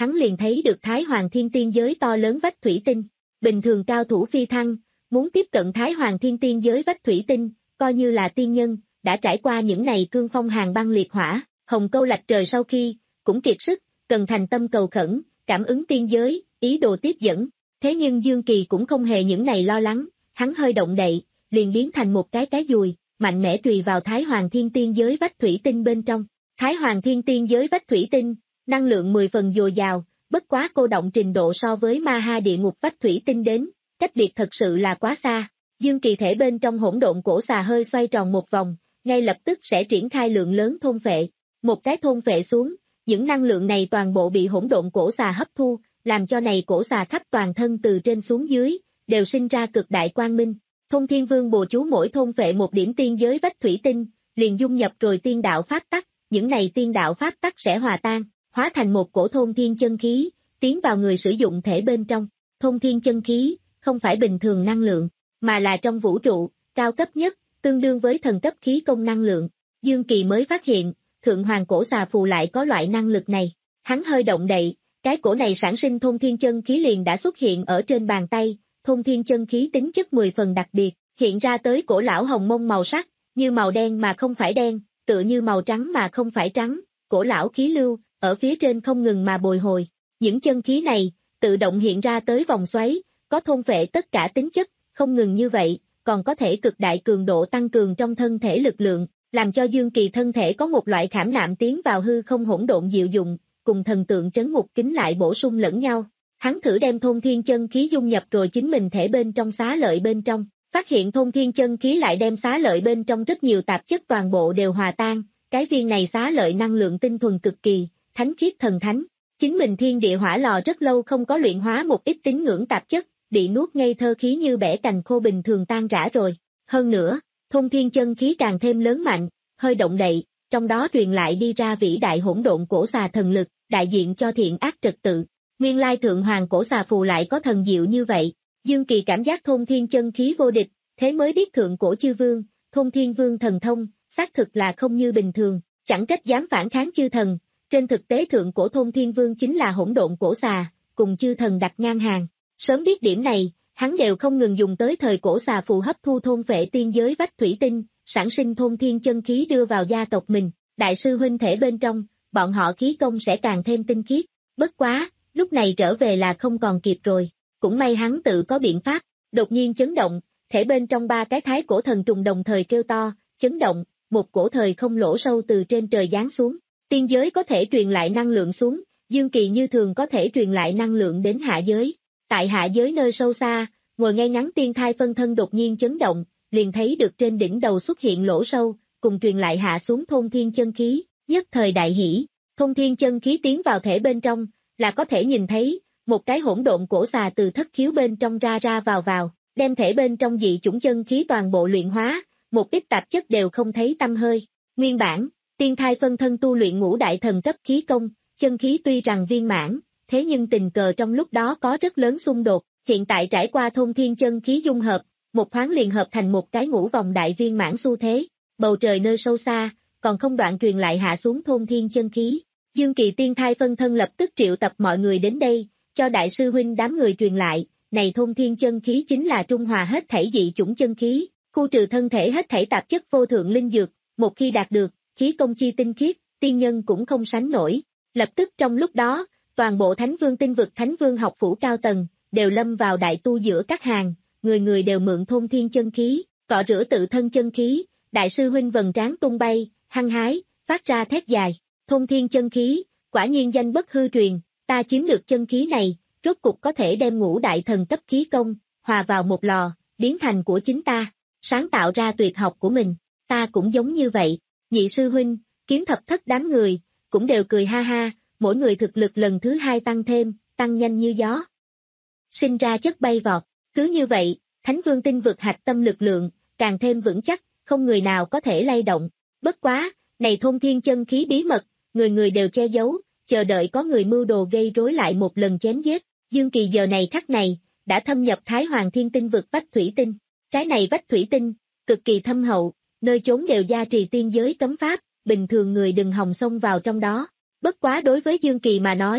hắn liền thấy được Thái Hoàng Thiên Tiên giới to lớn vách thủy tinh. Bình thường cao thủ phi thăng, muốn tiếp cận Thái Hoàng Thiên Tiên giới vách thủy tinh, coi như là tiên nhân, đã trải qua những ngày cương phong hàn băng liệt hỏa, hồng câu lạch trời sau khi, cũng kiệt sức, cần thành tâm cầu khẩn, cảm ứng tiên giới, ý đồ tiếp dẫn. Thế nhưng Dương Kỳ cũng không hề những ngày lo lắng, hắn hơi động đậy, liền biến thành một cái cái dùi, mạnh mẽ trùy vào Thái Hoàng Thiên Tiên giới vách thủy tinh bên trong. Thái Hoàng Thiên Tiên giới vách thủy tinh, năng lượng mười phần dồi dào, bất quá cô động trình độ so với ma ha địa ngục vách thủy tinh đến, cách biệt thật sự là quá xa. Dương Kỳ thể bên trong hỗn độn cổ xà hơi xoay tròn một vòng, ngay lập tức sẽ triển khai lượng lớn thôn phệ. Một cái thôn phệ xuống, những năng lượng này toàn bộ bị hỗn độn cổ xà hấp thu, làm cho này cổ xà khắp toàn thân từ trên xuống dưới, đều sinh ra cực đại quang minh. Thông Thiên Vương bùa chú mỗi thôn phệ một điểm tiên giới vách thủy tinh, liền dung nhập rồi tiên đạo pháp tắc, những này tiên đạo pháp tắc sẽ hòa tan, hóa thành một cổ thôn thiên chân khí, tiến vào người sử dụng thể bên trong. Thôn thiên chân khí, không phải bình thường năng lượng, mà là trong vũ trụ, cao cấp nhất, tương đương với thần cấp khí công năng lượng. Dương Kỳ mới phát hiện, Thượng Hoàng cổ xà phù lại có loại năng lực này. Hắn hơi động đậy, cái cổ này sản sinh thôn thiên chân khí liền đã xuất hiện ở trên bàn tay, thôn thiên chân khí tính chất mười phần đặc biệt, hiện ra tới cổ lão hồng mông màu sắc, như màu đen mà không phải đen, tựa như màu trắng mà không phải trắng, cổ lão khí lưu, ở phía trên không ngừng mà bồi hồi. Những chân khí này, tự động hiện ra tới vòng xoáy, có thôn phệ tất cả tính chất, không ngừng như vậy, còn có thể cực đại cường độ tăng cường trong thân thể lực lượng, làm cho Dương Kỳ thân thể có một loại khảm nạm tiến vào hư không hỗn độn diệu dụng, cùng thần tượng trấn ngục kính lại bổ sung lẫn nhau. Hắn thử đem thôn thiên chân khí dung nhập rồi chính mình thể bên trong xá lợi bên trong, phát hiện thôn thiên chân khí lại đem xá lợi bên trong rất nhiều tạp chất toàn bộ đều hòa tan, cái viên này xá lợi năng lượng tinh thuần cực kỳ, thánh khiết thần thánh. Chính mình thiên địa hỏa lò rất lâu không có luyện hóa một ít tín ngưỡng tạp chất, bị nuốt ngây thơ khí như bẻ cành khô bình thường tan rã rồi. Hơn nữa, thôn thiên chân khí càng thêm lớn mạnh, hơi động đậy, trong đó truyền lại đi ra vĩ đại hỗn độn cổ xà thần lực, đại diện cho thiện ác trật tự. Nguyên lai Thượng Hoàng cổ xà phù lại có thần diệu như vậy. Dương Kỳ cảm giác thôn thiên chân khí vô địch, thế mới biết thượng cổ chư vương, thôn thiên vương thần thông, xác thực là không như bình thường, chẳng trách dám phản kháng chư thần. Trên thực tế thượng cổ thôn thiên vương chính là hỗn độn cổ xà, cùng chư thần đặt ngang hàng. Sớm biết điểm này, hắn đều không ngừng dùng tới thời cổ xà phù hấp thu thôn phệ tiên giới vách thủy tinh, sản sinh thôn thiên chân khí đưa vào gia tộc mình. Đại sư huynh thể bên trong, bọn họ khí công sẽ càng thêm tinh khiết. Bất quá, lúc này trở về là không còn kịp rồi. Cũng may hắn tự có biện pháp, đột nhiên chấn động, thể bên trong ba cái thái cổ thần trùng đồng thời kêu to, chấn động, một cổ thời không lỗ sâu từ trên trời giáng xuống. Tiên giới có thể truyền lại năng lượng xuống, Dương Kỳ như thường có thể truyền lại năng lượng đến hạ giới. Tại hạ giới nơi sâu xa, ngồi ngay ngắn tiên thai phân thân đột nhiên chấn động, liền thấy được trên đỉnh đầu xuất hiện lỗ sâu, cùng truyền lại hạ xuống thôn thiên chân khí, nhất thời đại hỷ. Thôn thiên chân khí tiến vào thể bên trong, là có thể nhìn thấy, một cái hỗn độn cổ xà từ thất khiếu bên trong ra ra vào vào, đem thể bên trong dị chủng chân khí toàn bộ luyện hóa, một ít tạp chất đều không thấy tăm hơi. Nguyên bản, tiên thai phân thân tu luyện ngũ đại thần cấp khí công, chân khí tuy rằng viên mãn, thế nhưng tình cờ trong lúc đó có rất lớn xung đột, hiện tại trải qua thôn thiên chân khí dung hợp, một thoáng liền hợp thành một cái ngũ vòng đại viên mãn xu thế, bầu trời nơi sâu xa, còn không đoạn truyền lại hạ xuống thôn thiên chân khí. Dương Kỳ tiên thai phân thân lập tức triệu tập mọi người đến đây, cho đại sư huynh đám người truyền lại, này thôn thiên chân khí chính là trung hòa hết thảy dị chủng chân khí, khu trừ thân thể hết thảy tạp chất vô thượng linh dược, một khi đạt được, khí công chi tinh khiết, tiên nhân cũng không sánh nổi. Lập tức trong lúc đó, toàn bộ Thánh Vương tinh vực Thánh Vương học phủ cao tầng, đều lâm vào đại tu giữa các hàng, người người đều mượn thôn thiên chân khí, cọ rửa tự thân chân khí, đại sư huynh vầng trán tung bay, hăng hái, phát ra thét dài, thôn thiên chân khí, quả nhiên danh bất hư truyền, ta chiếm được chân khí này, rốt cục có thể đem ngũ đại thần cấp khí công, hòa vào một lò, biến thành của chính ta, sáng tạo ra tuyệt học của mình, ta cũng giống như vậy. Nhị sư huynh, kiếm thập thất đám người, cũng đều cười ha ha, mỗi người thực lực lần thứ hai tăng thêm, tăng nhanh như gió. Sinh ra chất bay vọt, cứ như vậy, Thánh Vương tinh vực hạch tâm lực lượng, càng thêm vững chắc, không người nào có thể lay động. Bất quá, này thôn thiên chân khí bí mật, người người đều che giấu, chờ đợi có người mưu đồ gây rối lại một lần chém giết. Dương Kỳ giờ này khắc này, đã thâm nhập Thái Hoàng Thiên tinh vực vách thủy tinh. Cái này vách thủy tinh, cực kỳ thâm hậu, nơi chốn đều gia trì tiên giới cấm pháp, bình thường người đừng hòng xông vào trong đó. Bất quá đối với Dương Kỳ mà nói,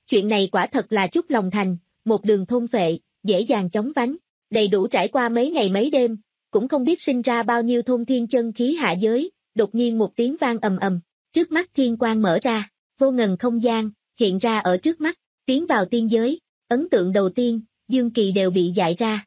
chuyện này quả thật là chút lòng thành, một đường thôn phệ, dễ dàng chóng vánh, đầy đủ trải qua mấy ngày mấy đêm, cũng không biết sinh ra bao nhiêu thôn thiên chân khí hạ giới, đột nhiên một tiếng vang ầm ầm, trước mắt thiên quang mở ra, vô ngần không gian, hiện ra ở trước mắt, tiến vào tiên giới, ấn tượng đầu tiên, Dương Kỳ đều bị dại ra.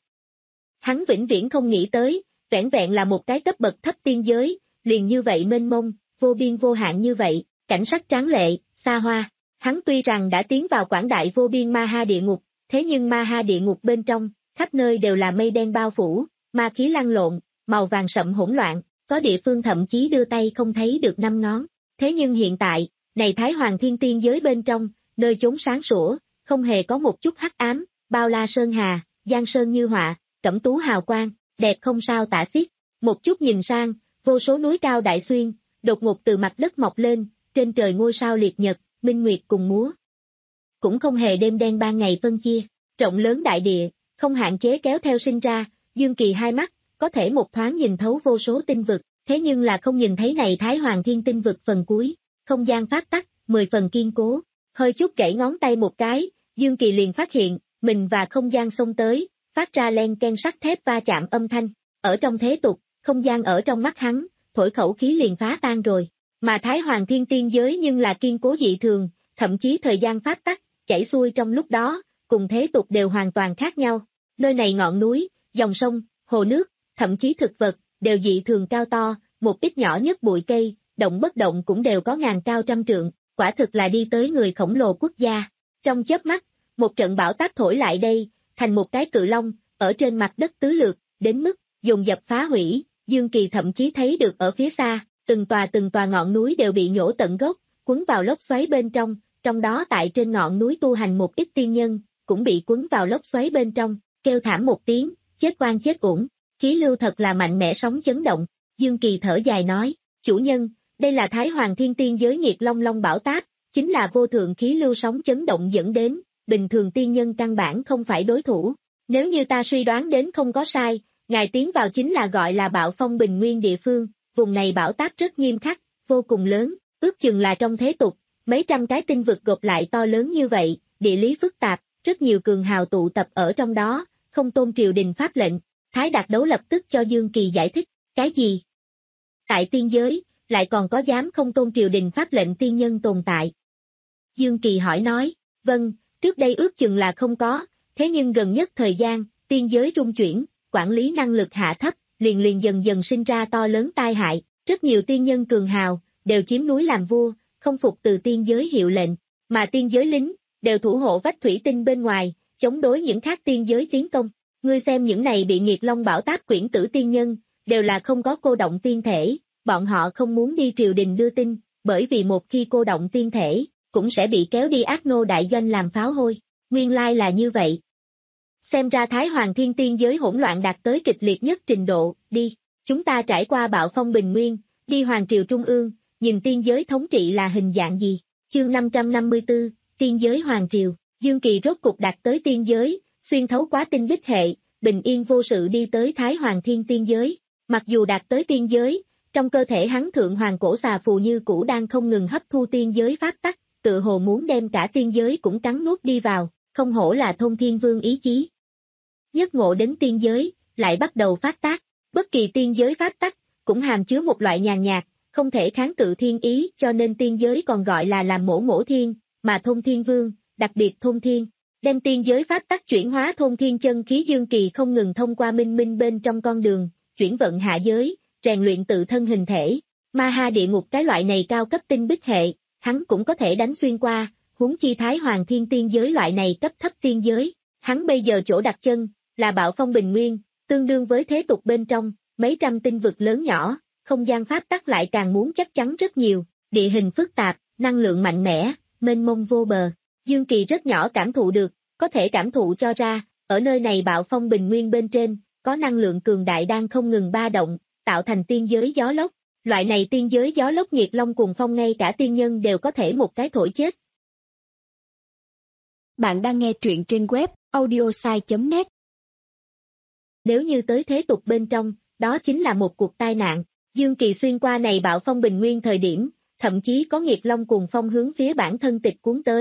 Hắn vĩnh viễn không nghĩ tới, vẻn vẹn là một cái cấp bậc thấp tiên giới, liền như vậy mênh mông, vô biên vô hạn như vậy, cảnh sắc tráng lệ, xa hoa. Hắn tuy rằng đã tiến vào quảng đại vô biên ma ha địa ngục, thế nhưng ma ha địa ngục bên trong, khắp nơi đều là mây đen bao phủ, ma khí lăn lộn, màu vàng sậm hỗn loạn, có địa phương thậm chí đưa tay không thấy được năm ngón. Thế nhưng hiện tại, này Thái Hoàng Thiên Tiên giới bên trong, nơi chốn sáng sủa, không hề có một chút hắc ám, bao la sơn hà, giang sơn như họa, cẩm tú hào quang, đẹp không sao tả xiết. Một chút nhìn sang, vô số núi cao đại xuyên, đột ngột từ mặt đất mọc lên, trên trời ngôi sao liệt nhật, minh nguyệt cùng múa. Cũng không hề đêm đen ban ngày phân chia, rộng lớn đại địa, không hạn chế kéo theo sinh ra, Dương Kỳ hai mắt, có thể một thoáng nhìn thấu vô số tinh vực, thế nhưng là không nhìn thấy này Thái Hoàng Thiên tinh vực phần cuối, không gian pháp tắc, mười phần kiên cố, hơi chút gãy ngón tay một cái, Dương Kỳ liền phát hiện, mình và không gian xông tới, phát ra len ken sắt thép va chạm âm thanh, ở trong thế tục, không gian ở trong mắt hắn, thổi khẩu khí liền phá tan rồi, mà Thái Hoàng Thiên tiên giới nhưng là kiên cố dị thường, thậm chí thời gian pháp tắc, chảy xuôi trong lúc đó, cùng thế tục đều hoàn toàn khác nhau, nơi này ngọn núi, dòng sông, hồ nước, thậm chí thực vật, đều dị thường cao to, một ít nhỏ nhất bụi cây, động bất động cũng đều có ngàn cao trăm trượng, quả thực là đi tới người khổng lồ quốc gia. Trong chớp mắt, một trận bão táp thổi lại đây, thành một cái cự long, ở trên mặt đất tứ lượt, đến mức, dồn dập phá hủy, Dương Kỳ thậm chí thấy được ở phía xa, từng tòa từng tòa ngọn núi đều bị nhổ tận gốc, cuốn vào lốc xoáy bên trong, trong đó tại trên ngọn núi tu hành một ít tiên nhân, cũng bị cuốn vào lốc xoáy bên trong, kêu thảm một tiếng, chết oan chết uổng, khí lưu thật là mạnh mẽ sóng chấn động, Dương Kỳ thở dài nói, chủ nhân, đây là Thái Hoàng Thiên tiên giới nghiệt long long bão táp, chính là vô thượng khí lưu sóng chấn động dẫn đến, bình thường tiên nhân căn bản không phải đối thủ, nếu như ta suy đoán đến không có sai, ngài tiến vào chính là gọi là bạo phong bình nguyên địa phương, vùng này bão táp rất nghiêm khắc, vô cùng lớn, ước chừng là trong thế tục, mấy trăm cái tinh vực gộp lại to lớn như vậy, địa lý phức tạp, rất nhiều cường hào tụ tập ở trong đó, không tôn triều đình pháp lệnh, Thái Đạt Đấu lập tức cho Dương Kỳ giải thích, cái gì? Tại tiên giới, lại còn có dám không tôn triều đình pháp lệnh tiên nhân tồn tại? Dương Kỳ hỏi nói, vâng, trước đây ước chừng là không có, thế nhưng gần nhất thời gian, tiên giới rung chuyển, quản lý năng lực hạ thấp, liền liền dần dần sinh ra to lớn tai hại, rất nhiều tiên nhân cường hào, đều chiếm núi làm vua, không phục từ tiên giới hiệu lệnh, mà tiên giới lính, đều thủ hộ vách thủy tinh bên ngoài, chống đối những khác tiên giới tiến công. Ngươi xem những này bị nghiệt long bão táp quyển tử tiên nhân, đều là không có cô động tiên thể, bọn họ không muốn đi triều đình đưa tin, bởi vì một khi cô động tiên thể, cũng sẽ bị kéo đi ác nô đại doanh làm pháo hôi, nguyên lai là như vậy. Xem ra Thái Hoàng Thiên tiên giới hỗn loạn đạt tới kịch liệt nhất trình độ, đi, chúng ta trải qua bạo phong bình nguyên, đi Hoàng triều Trung ương, nhìn tiên giới thống trị là hình dạng gì, chương năm trăm năm mươi tư, tiên giới Hoàng triều, Dương Kỳ rốt cục đạt tới tiên giới, xuyên thấu quá tinh bích hệ, bình yên vô sự đi tới Thái Hoàng Thiên tiên giới, mặc dù đạt tới tiên giới, trong cơ thể hắn thượng hoàng cổ xà phù như cũ đang không ngừng hấp thu tiên giới pháp tắc, tự hồ muốn đem cả tiên giới cũng cắn nuốt đi vào, không hổ là Thông Thiên Vương ý chí. Nhất ngộ đến tiên giới, lại bắt đầu phát tác, bất kỳ tiên giới pháp tắc, cũng hàm chứa một loại nhàn nhạt, không thể kháng cự thiên ý, cho nên tiên giới còn gọi là làm mổ mổ thiên, mà Thông Thiên Vương, đặc biệt Thông Thiên, đem tiên giới pháp tắc chuyển hóa Thông Thiên chân khí. Dương Kỳ không ngừng thông qua minh minh bên trong con đường, chuyển vận hạ giới, rèn luyện tự thân hình thể, ma ha địa ngục cái loại này cao cấp tinh bích hệ, hắn cũng có thể đánh xuyên qua, huống chi Thái Hoàng Thiên tiên giới loại này cấp thấp tiên giới, hắn bây giờ chỗ đặt chân, là bạo phong bình nguyên, tương đương với thế tục bên trong, mấy trăm tinh vực lớn nhỏ, không gian pháp tắc lại càng muốn chắc chắn rất nhiều, địa hình phức tạp, năng lượng mạnh mẽ, mênh mông vô bờ. Dương Kỳ rất nhỏ cảm thụ được, có thể cảm thụ cho ra, ở nơi này bạo phong bình nguyên bên trên, có năng lượng cường đại đang không ngừng ba động, tạo thành tiên giới gió lốc. Loại này tiên giới gió lốc nghiệt long cùng phong ngay cả tiên nhân đều có thể một cái thổi chết. Bạn đang nghe truyện trên web audiosai chấm net. Nếu như tới thế tục bên trong, đó chính là một cuộc tai nạn. Dương Kỳ xuyên qua này bạo phong bình nguyên thời điểm, thậm chí có nghiệt long cùng phong hướng phía bản thân tịch cuốn tới,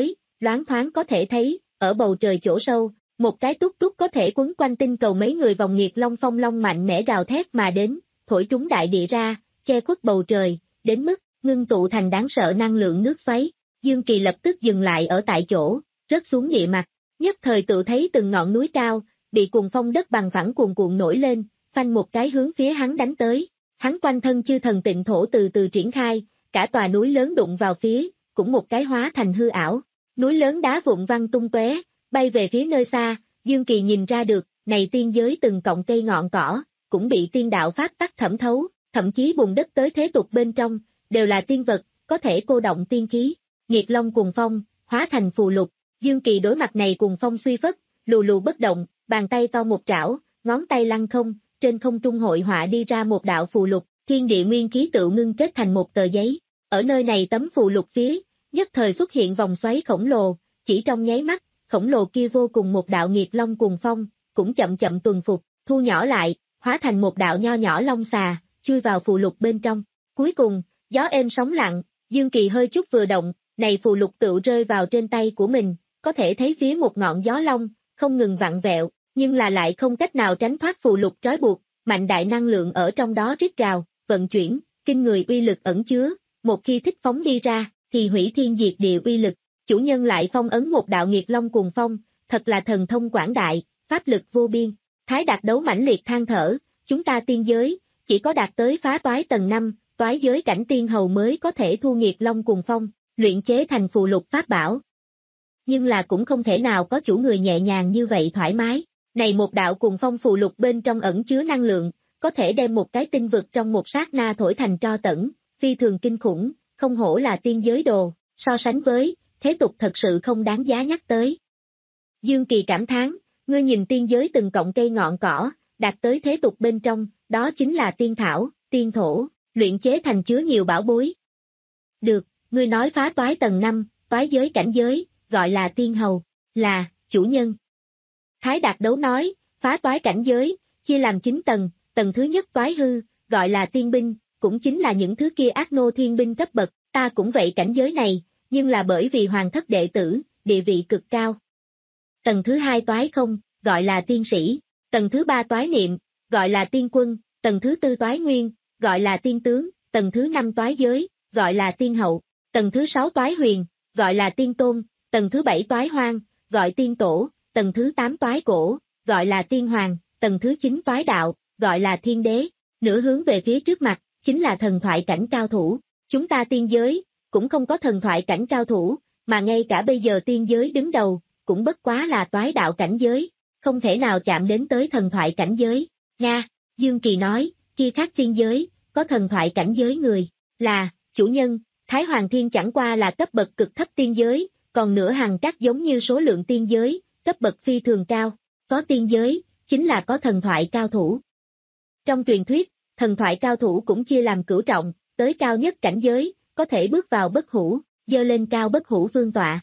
loáng thoáng có thể thấy, ở bầu trời chỗ sâu, một cái túc túc có thể quấn quanh tinh cầu mấy người vòng nghiệt long phong long mạnh mẽ gào thét mà đến, thổi trúng đại địa ra, che khuất bầu trời, đến mức ngưng tụ thành đáng sợ năng lượng nước xoáy. Dương Kỳ lập tức dừng lại ở tại chỗ, rớt xuống địa mặt, nhất thời tự thấy từng ngọn núi cao, bị cuồng phong đất bằng phẳng cuồn cuộn nổi lên, phanh một cái hướng phía hắn đánh tới. Hắn quanh thân chư thần tịnh thổ từ từ triển khai, cả tòa núi lớn đụng vào phía, cũng một cái hóa thành hư ảo. Núi lớn đá vụn văng tung tóe, bay về phía nơi xa, Dương Kỳ nhìn ra được, này tiên giới từng cọng cây ngọn cỏ, cũng bị tiên đạo pháp tắc thẩm thấu, thậm chí bùn đất tới thế tục bên trong, đều là tiên vật, có thể cô động tiên khí. Nghiệt long cuồng phong, hóa thành phù lục, Dương Kỳ đối mặt này cuồng phong suy phất, lù lù bất động, bàn tay to một trảo, ngón tay lăng không, trên không trung hội họa đi ra một đạo phù lục, thiên địa nguyên khí tự ngưng kết thành một tờ giấy. Ở nơi này tấm phù lục phía, nhất thời xuất hiện vòng xoáy khổng lồ, chỉ trong nháy mắt, khổng lồ kia vô cùng một đạo nghiệt long cuồng phong, cũng chậm chậm tuần phục, thu nhỏ lại, hóa thành một đạo nho nhỏ long xà, chui vào phù lục bên trong. Cuối cùng, gió êm sóng lặng, Dương Kỳ hơi chút vừa động, này phù lục tự rơi vào trên tay của mình, có thể thấy phía một ngọn gió long, không ngừng vặn vẹo, nhưng là lại không cách nào tránh thoát phù lục trói buộc, mạnh đại năng lượng ở trong đó rít gào, vận chuyển, kinh người uy lực ẩn chứa, một khi thích phóng đi ra, thì hủy thiên diệt địa uy lực. Chủ nhân lại phong ấn một đạo nghiệt long cuồng phong, thật là thần thông quảng đại, pháp lực vô biên. Thái Đạt Đấu mãnh liệt than thở, chúng ta tiên giới, chỉ có đạt tới phá toái tầng năm, toái giới cảnh tiên hầu mới có thể thu nghiệt long cuồng phong, luyện chế thành phù lục pháp bảo. Nhưng là cũng không thể nào có chủ người nhẹ nhàng như vậy thoải mái. Này một đạo cuồng phong phù lục bên trong ẩn chứa năng lượng, có thể đem một cái tinh vực trong một sát na thổi thành tro tẫn, phi thường kinh khủng, không hổ là tiên giới đồ, so sánh với, thế tục thật sự không đáng giá nhắc tới. Dương Kỳ cảm thán, ngươi nhìn tiên giới từng cọng cây ngọn cỏ, đạt tới thế tục bên trong, đó chính là tiên thảo, tiên thổ, luyện chế thành chứa nhiều bảo bối. Được, ngươi nói phá toái tầng năm, toái giới cảnh giới, gọi là tiên hầu, là, chủ nhân. Thái Đạt Đấu nói, phá toái cảnh giới, chia làm chín tầng, tầng thứ nhất toái hư, gọi là tiên binh, cũng chính là những thứ kia ác nô thiên binh cấp bậc, ta cũng vậy cảnh giới này, nhưng là bởi vì hoàng thất đệ tử, địa vị cực cao. Tầng thứ hai toái không, gọi là tiên sĩ, tầng thứ ba toái niệm, gọi là tiên quân, tầng thứ tư toái nguyên, gọi là tiên tướng, tầng thứ năm toái giới, gọi là tiên hậu, tầng thứ sáu toái huyền, gọi là tiên tôn, tầng thứ bảy toái hoang, gọi tiên tổ, tầng thứ tám toái cổ, gọi là tiên hoàng, tầng thứ chín toái đạo, gọi là thiên đế, nửa hướng về phía trước mặt, chính là thần thoại cảnh cao thủ. Chúng ta tiên giới, cũng không có thần thoại cảnh cao thủ, mà ngay cả bây giờ tiên giới đứng đầu, cũng bất quá là toái đạo cảnh giới, không thể nào chạm đến tới thần thoại cảnh giới. Nga, Dương Kỳ nói, kia khác tiên giới, có thần thoại cảnh giới người, là, chủ nhân, Thái Hoàng Thiên chẳng qua là cấp bậc cực thấp tiên giới, còn nửa hàng các giống như số lượng tiên giới, cấp bậc phi thường cao, có tiên giới, chính là có thần thoại cao thủ. Trong truyền thuyết, thần thoại cao thủ cũng chia làm cửu trọng, tới cao nhất cảnh giới, có thể bước vào bất hủ, dơ lên cao bất hủ vương tọa.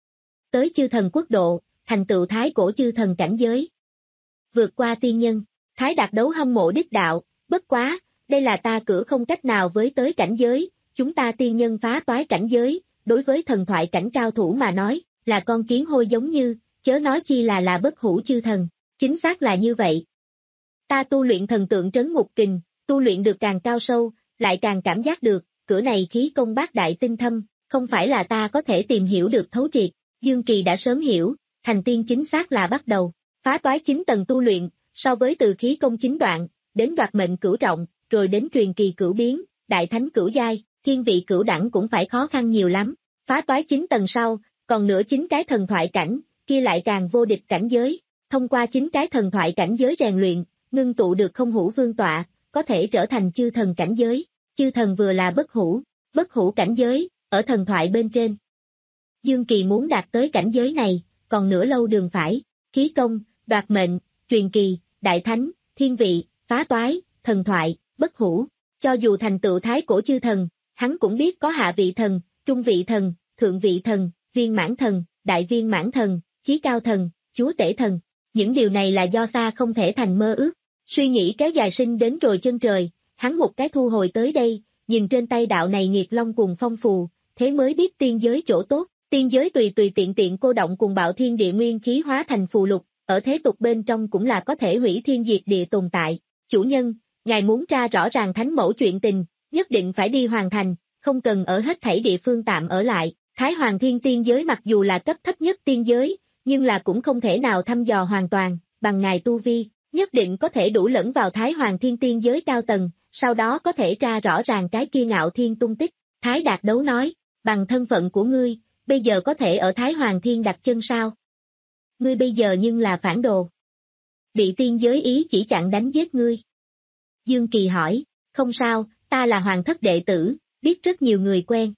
Tới chư thần quốc độ, thành tựu thái cổ chư thần cảnh giới. Vượt qua tiên nhân, Thái Đạt Đấu hâm mộ đích đạo, bất quá, đây là ta cửa không cách nào với tới cảnh giới, chúng ta tiên nhân phá toái cảnh giới, đối với thần thoại cảnh cao thủ mà nói, là con kiến hôi giống như, chớ nói chi là là bất hủ chư thần, chính xác là như vậy. Ta tu luyện thần tượng trấn ngục kình, tu luyện được càng cao sâu, lại càng cảm giác được, cửa này khí công bát đại tinh thâm, không phải là ta có thể tìm hiểu được thấu triệt. Dương Kỳ đã sớm hiểu, thành tiên chính xác là bắt đầu, phá toái chín tầng tu luyện, so với từ khí công chín đoạn, đến đoạt mệnh cửu trọng, rồi đến truyền kỳ cửu biến, đại thánh cửu giai, thiên vị cửu đẳng cũng phải khó khăn nhiều lắm. Phá toái chín tầng sau, còn nữa chín cái thần thoại cảnh, kia lại càng vô địch cảnh giới, thông qua chín cái thần thoại cảnh giới rèn luyện, ngưng tụ được không hủ vương tọa, có thể trở thành chư thần cảnh giới, chư thần vừa là bất hủ, bất hủ cảnh giới, ở thần thoại bên trên. Dương Kỳ muốn đạt tới cảnh giới này, còn nửa lâu đường phải, khí công, đoạt mệnh, truyền kỳ, đại thánh, thiên vị, phá toái, thần thoại, bất hủ, cho dù thành tựu thái cổ chư thần, hắn cũng biết có hạ vị thần, trung vị thần, thượng vị thần, viên mãn thần, đại viên mãn thần, chí cao thần, chúa tể thần, những điều này là do xa không thể thành mơ ước. Suy nghĩ kéo dài sinh đến rồi chân trời, hắn một cái thu hồi tới đây, nhìn trên tay đạo này nghiệt long cùng phong phù, thế mới biết tiên giới chỗ tốt, Tiên giới tùy tùy tiện tiện cô động cùng bạo thiên địa nguyên khí hóa thành phù lục, ở thế tục bên trong cũng là có thể hủy thiên diệt địa tồn tại. Chủ nhân, ngài muốn tra rõ ràng thánh mẫu chuyện tình, nhất định phải đi hoàn thành, không cần ở hết thảy địa phương tạm ở lại. Thái Hoàng Thiên tiên giới mặc dù là cấp thấp nhất tiên giới, nhưng là cũng không thể nào thăm dò hoàn toàn, bằng ngài tu vi, nhất định có thể đủ lẫn vào Thái Hoàng Thiên tiên giới cao tầng, sau đó có thể tra rõ ràng cái kia Ngạo Thiên tung tích. Thái Đạt Đấu nói, bằng thân phận của ngươi, bây giờ có thể ở Thái Hoàng Thiên đặt chân sao? Ngươi bây giờ nhưng là phản đồ. Bị tiên giới ý chỉ chặn đánh giết ngươi. Dương Kỳ hỏi, không sao, ta là hoàng thất đệ tử, biết rất nhiều người quen.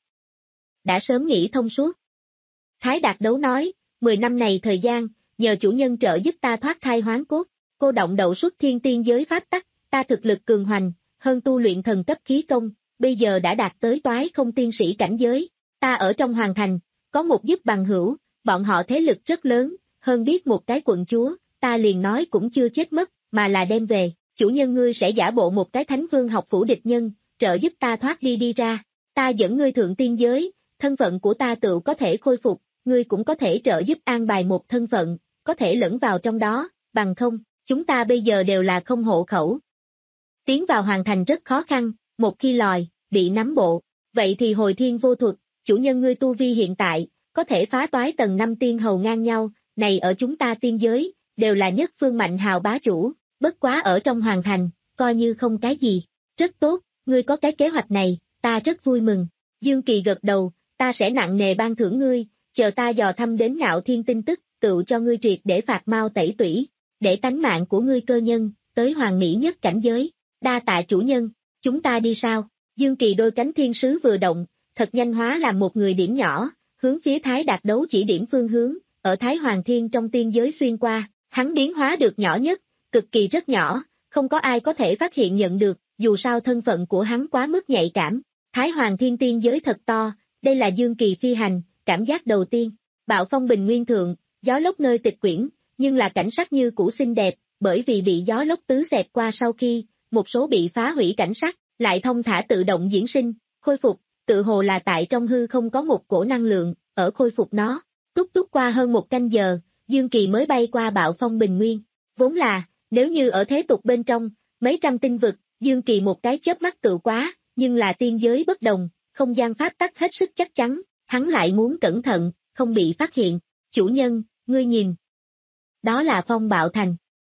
Đã sớm nghĩ thông suốt. Thái Đạt Đấu nói, mười năm này thời gian, nhờ chủ nhân trợ giúp ta thoát thai hoán cốt, cô động đậu xuất thiên tiên giới pháp tắc, ta thực lực cường hoành, hơn tu luyện thần cấp khí công, bây giờ đã đạt tới toái không tiên sĩ cảnh giới. Ta ở trong hoàng thành, có một giúp bằng hữu, bọn họ thế lực rất lớn, hơn biết một cái quận chúa, ta liền nói cũng chưa chết mất, mà là đem về, chủ nhân ngươi sẽ giả bộ một cái thánh vương học phủ địch nhân, trợ giúp ta thoát đi đi ra, ta dẫn ngươi thượng tiên giới, thân phận của ta tự có thể khôi phục, ngươi cũng có thể trợ giúp an bài một thân phận, có thể lẫn vào trong đó, bằng không, chúng ta bây giờ đều là không hộ khẩu. Tiến vào hoàng thành rất khó khăn, một khi lòi, bị nắm bộ, vậy thì hồi thiên vô thuật, chủ nhân ngươi tu vi hiện tại, có thể phá toái tầng năm tiên hầu ngang nhau, này ở chúng ta tiên giới, đều là nhất phương mạnh hào bá chủ, bất quá ở trong hoàng thành, coi như không cái gì, rất tốt, ngươi có cái kế hoạch này, ta rất vui mừng. Dương Kỳ gật đầu, ta sẽ nặng nề ban thưởng ngươi, chờ ta dò thăm đến Ngạo Thiên tin tức, tự cho ngươi triệt để phạt mau tẩy tủy, để tánh mạng của ngươi cơ nhân, tới hoàng mỹ nhất cảnh giới, đa tạ chủ nhân, chúng ta đi sao? Dương Kỳ đôi cánh thiên sứ vừa động, thật nhanh hóa làm một người điểm nhỏ, hướng phía Thái Đạt Đấu chỉ điểm phương hướng, ở Thái Hoàng Thiên trong tiên giới xuyên qua, hắn biến hóa được nhỏ nhất, cực kỳ rất nhỏ, không có ai có thể phát hiện nhận được, dù sao thân phận của hắn quá mức nhạy cảm. Thái Hoàng Thiên tiên giới thật to, đây là Dương Kỳ phi hành, cảm giác đầu tiên. Bạo phong bình nguyên thượng, gió lốc nơi tịch quyển, nhưng là cảnh sắc như cũ xinh đẹp, bởi vì bị gió lốc tứ xẹt qua sau khi, một số bị phá hủy cảnh sắc, lại thông thả tự động diễn sinh, khôi phục, tự hồ là tại trong hư không có một cổ năng lượng, ở khôi phục nó. Túc túc qua hơn một canh giờ, Dương Kỳ mới bay qua bạo phong bình nguyên. Vốn là, nếu như ở thế tục bên trong, mấy trăm tinh vực, Dương Kỳ một cái chớp mắt tự quá, nhưng là tiên giới bất đồng, không gian pháp tắc hết sức chắc chắn, hắn lại muốn cẩn thận, không bị phát hiện. Chủ nhân, ngươi nhìn. Đó là phong bạo thành.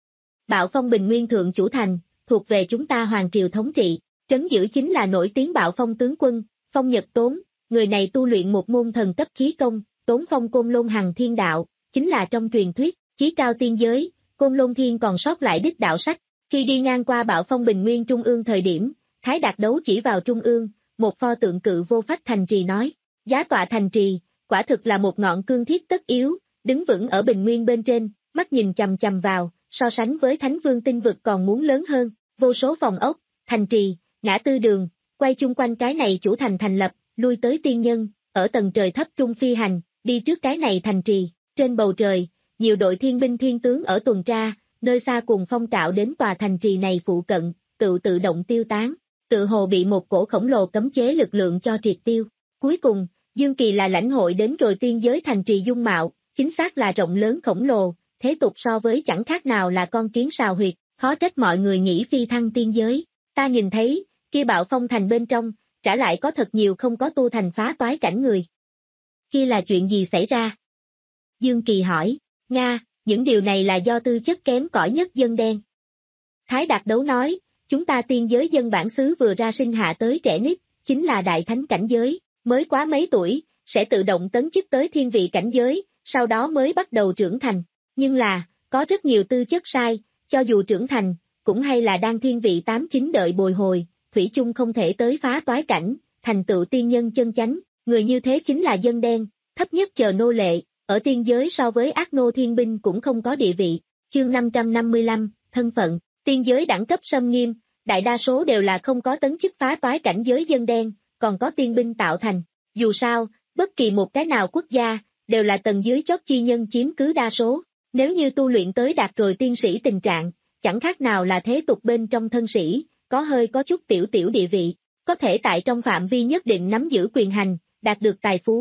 Bạo phong bình nguyên thượng chủ thành, thuộc về chúng ta hoàng triều thống trị, trấn giữ chính là nổi tiếng bạo phong tướng quân, Phong Nhật Tốn, người này tu luyện một môn thần cấp khí công, Tốn phong Côn Lôn Hằng Thiên Đạo, chính là trong truyền thuyết, chí cao tiên giới, Côn Lôn Thiên còn sót lại đích đạo sách. Khi đi ngang qua bạo phong bình nguyên trung ương thời điểm, Thái Đạt Đấu chỉ vào trung ương, một pho tượng cự vô phách thành trì nói, giá tọa thành trì, quả thực là một ngọn cương thiết tất yếu, đứng vững ở bình nguyên bên trên, mắt nhìn chằm chằm vào, so sánh với Thánh Vương tinh vực còn muốn lớn hơn, vô số phòng ốc, thành trì, ngã tư đường, quay chung quanh cái này chủ thành thành lập, lui tới tiên nhân, ở tầng trời thấp trung phi hành, đi trước cái này thành trì, trên bầu trời, nhiều đội thiên binh thiên tướng ở tuần tra, nơi xa cùng phong cạo đến tòa thành trì này phụ cận, tự tự động tiêu tán, tự hồ bị một cổ khổng lồ cấm chế lực lượng cho triệt tiêu. Cuối cùng, Dương Kỳ là lãnh hội đến rồi tiên giới thành trì dung mạo, chính xác là rộng lớn khổng lồ, thế tục so với chẳng khác nào là con kiến sào huyệt, khó trách mọi người nghĩ phi thăng tiên giới. Ta nhìn thấy, kia bạo phong thành bên trong, trả lại có thật nhiều không có tu thành phá toái cảnh người. Kia là chuyện gì xảy ra? Dương Kỳ hỏi, Nga, những điều này là do tư chất kém cỏi nhất dân đen. Thái Đạt Đấu nói, chúng ta tiên giới dân bản xứ vừa ra sinh hạ tới trẻ nít, chính là đại thánh cảnh giới, mới quá mấy tuổi, sẽ tự động tấn chức tới thiên vị cảnh giới, sau đó mới bắt đầu trưởng thành. Nhưng là, có rất nhiều tư chất sai, cho dù trưởng thành, cũng hay là đang thiên vị tám chín đợi bồi hồi, thủy chung không thể tới phá toái cảnh, thành tựu tiên nhân chân chánh, người như thế chính là dân đen, thấp nhất chờ nô lệ, ở tiên giới so với ác nô thiên binh cũng không có địa vị. Chương năm trăm năm mươi lăm, thân phận, tiên giới đẳng cấp xâm nghiêm, đại đa số đều là không có tấn chức phá toái cảnh giới dân đen, còn có tiên binh tạo thành. Dù sao, bất kỳ một cái nào quốc gia, đều là tầng dưới chót chi nhân chiếm cứ đa số, nếu như tu luyện tới đạt rồi tiên sĩ tình trạng, chẳng khác nào là thế tục bên trong thân sĩ, có hơi có chút tiểu tiểu địa vị, có thể tại trong phạm vi nhất định nắm giữ quyền hành, đạt được tài phú,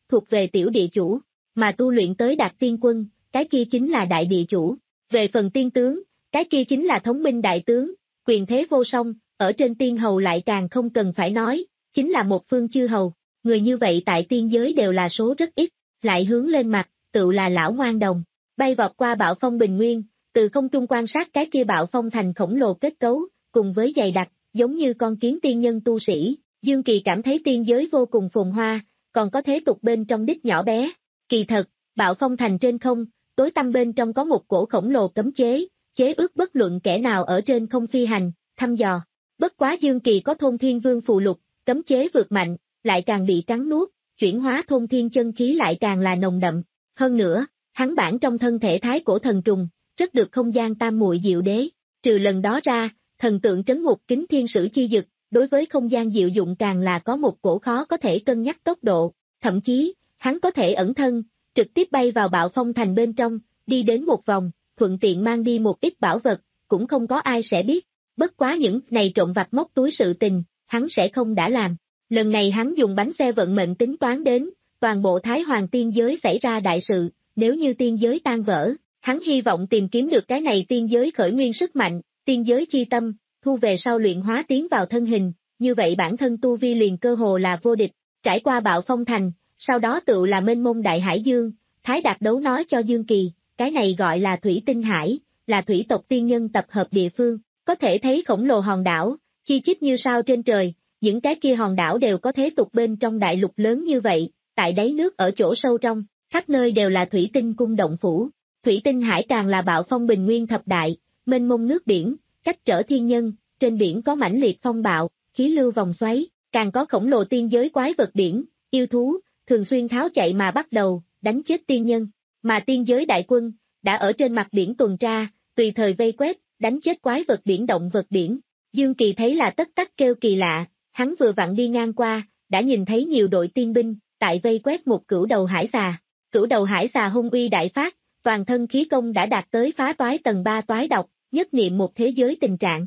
thuộc về tiểu địa chủ, mà tu luyện tới đạt tiên quân, cái kia chính là đại địa chủ. Về phần tiên tướng, cái kia chính là thống binh đại tướng, quyền thế vô song, ở trên tiên hầu lại càng không cần phải nói, chính là một phương chư hầu. Người như vậy tại tiên giới đều là số rất ít, lại hướng lên mặt, tự là lão ngoan đồng, bay vọt qua bạo phong bình nguyên, từ không trung quan sát cái kia bạo phong thành khổng lồ kết cấu, cùng với dày đặc, giống như con kiến tiên nhân tu sĩ, Dương Kỳ cảm thấy tiên giới vô cùng phồn hoa, còn có thế tục bên trong đích nhỏ bé. Kỳ thật, bạo phong thành trên không, tối tăm bên trong có một cổ khổng lồ cấm chế, chế ước bất luận kẻ nào ở trên không phi hành, thăm dò. Bất quá Dương Kỳ có thôn thiên vương phù lục, cấm chế vượt mạnh, lại càng bị cắn nuốt, chuyển hóa thôn thiên chân khí lại càng là nồng đậm. Hơn nữa, hắn bản trong thân thể thái cổ thần trùng, rất được không gian tam muội diệu đế. Trừ lần đó ra, thần tượng trấn ngục kính thiên sử chi dực, đối với không gian diệu dụng càng là có một cổ khó có thể cân nhắc tốc độ. Thậm chí, hắn có thể ẩn thân, trực tiếp bay vào bạo phong thành bên trong, đi đến một vòng, thuận tiện mang đi một ít bảo vật, cũng không có ai sẽ biết. Bất quá những này trộm vặt móc túi sự tình, hắn sẽ không đã làm. Lần này hắn dùng bánh xe vận mệnh tính toán đến, toàn bộ Thái Hoàng tiên giới xảy ra đại sự, nếu như tiên giới tan vỡ, hắn hy vọng tìm kiếm được cái này tiên giới khởi nguyên sức mạnh, tiên giới chi tâm, thu về sau luyện hóa tiến vào thân hình, như vậy bản thân tu vi liền cơ hồ là vô địch. Trải qua bạo phong thành, sau đó tự là mênh mông đại hải dương, Thái Đạt Đấu nói cho Dương Kỳ, cái này gọi là Thủy Tinh Hải, là thủy tộc tiên nhân tập hợp địa phương, có thể thấy khổng lồ hòn đảo, chi chít như sao trên trời, những cái kia hòn đảo đều có thế tục bên trong đại lục lớn như vậy, tại đáy nước ở chỗ sâu trong, khắp nơi đều là thủy tinh cung động phủ. Thủy Tinh Hải càng là bạo phong bình nguyên thập đại, mênh mông nước biển, cách trở thiên nhân, trên biển có mãnh liệt phong bạo, khí lưu vòng xoáy, càng có khổng lồ tiên giới quái vật biển, yêu thú, thường xuyên tháo chạy mà bắt đầu, đánh chết tiên nhân, mà tiên giới đại quân, đã ở trên mặt biển tuần tra, tùy thời vây quét, đánh chết quái vật biển động vật biển. Dương Kỳ thấy là tất tắc kêu kỳ lạ, hắn vừa vặn đi ngang qua, đã nhìn thấy nhiều đội tiên binh, tại vây quét một cửu đầu hải xà. Cửu đầu hải xà hung uy đại phát, toàn thân khí công đã đạt tới phá toái tầng ba toái độc, nhất niệm một thế giới tình trạng.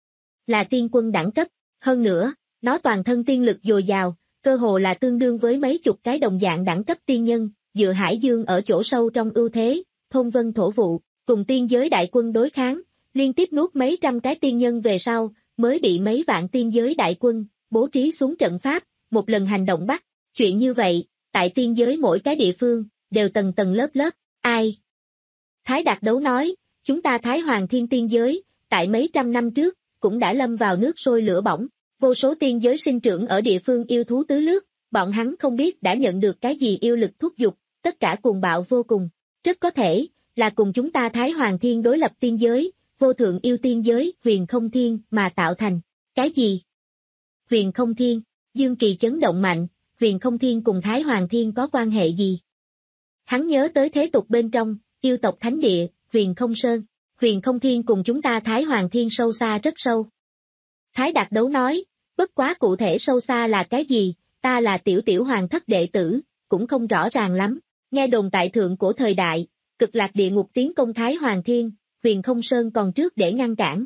Là tiên quân đẳng cấp, hơn nữa, nó toàn thân tiên lực dồi dào, cơ hồ là tương đương với mấy chục cái đồng dạng đẳng cấp tiên nhân, dựa hải dương ở chỗ sâu trong ưu thế, thôn vân thổ vụ, cùng tiên giới đại quân đối kháng, liên tiếp nuốt mấy trăm cái tiên nhân về sau, mới bị mấy vạn tiên giới đại quân, bố trí xuống trận pháp, một lần hành động bắt. Chuyện như vậy, tại tiên giới mỗi cái địa phương, đều tầng tầng lớp lớp, ai? Thái Đạt Đấu nói, chúng ta Thái Hoàng thiên tiên giới, tại mấy trăm năm trước, cũng đã lâm vào nước sôi lửa bỏng, vô số tiên giới sinh trưởng ở địa phương yêu thú tứ lướt, bọn hắn không biết đã nhận được cái gì yêu lực thúc giục, tất cả cuồng bạo vô cùng, rất có thể, là cùng chúng ta Thái Hoàng thiên đối lập tiên giới, vô thượng yêu tiên giới, huyền không thiên, mà tạo thành, cái gì? Huyền không thiên, Dương Kỳ chấn động mạnh, huyền không thiên cùng Thái Hoàng thiên có quan hệ gì? Hắn nhớ tới thế tục bên trong, yêu tộc thánh địa, huyền không sơn, huyền không thiên cùng chúng ta Thái Hoàng thiên sâu xa rất sâu. Thái Đạt Đấu nói, bất quá cụ thể sâu xa là cái gì, ta là tiểu tiểu hoàng thất đệ tử, cũng không rõ ràng lắm, nghe đồn tại thượng cổ thời đại, cực lạc địa ngục tiến công Thái Hoàng thiên, huyền không sơn còn trước để ngăn cản.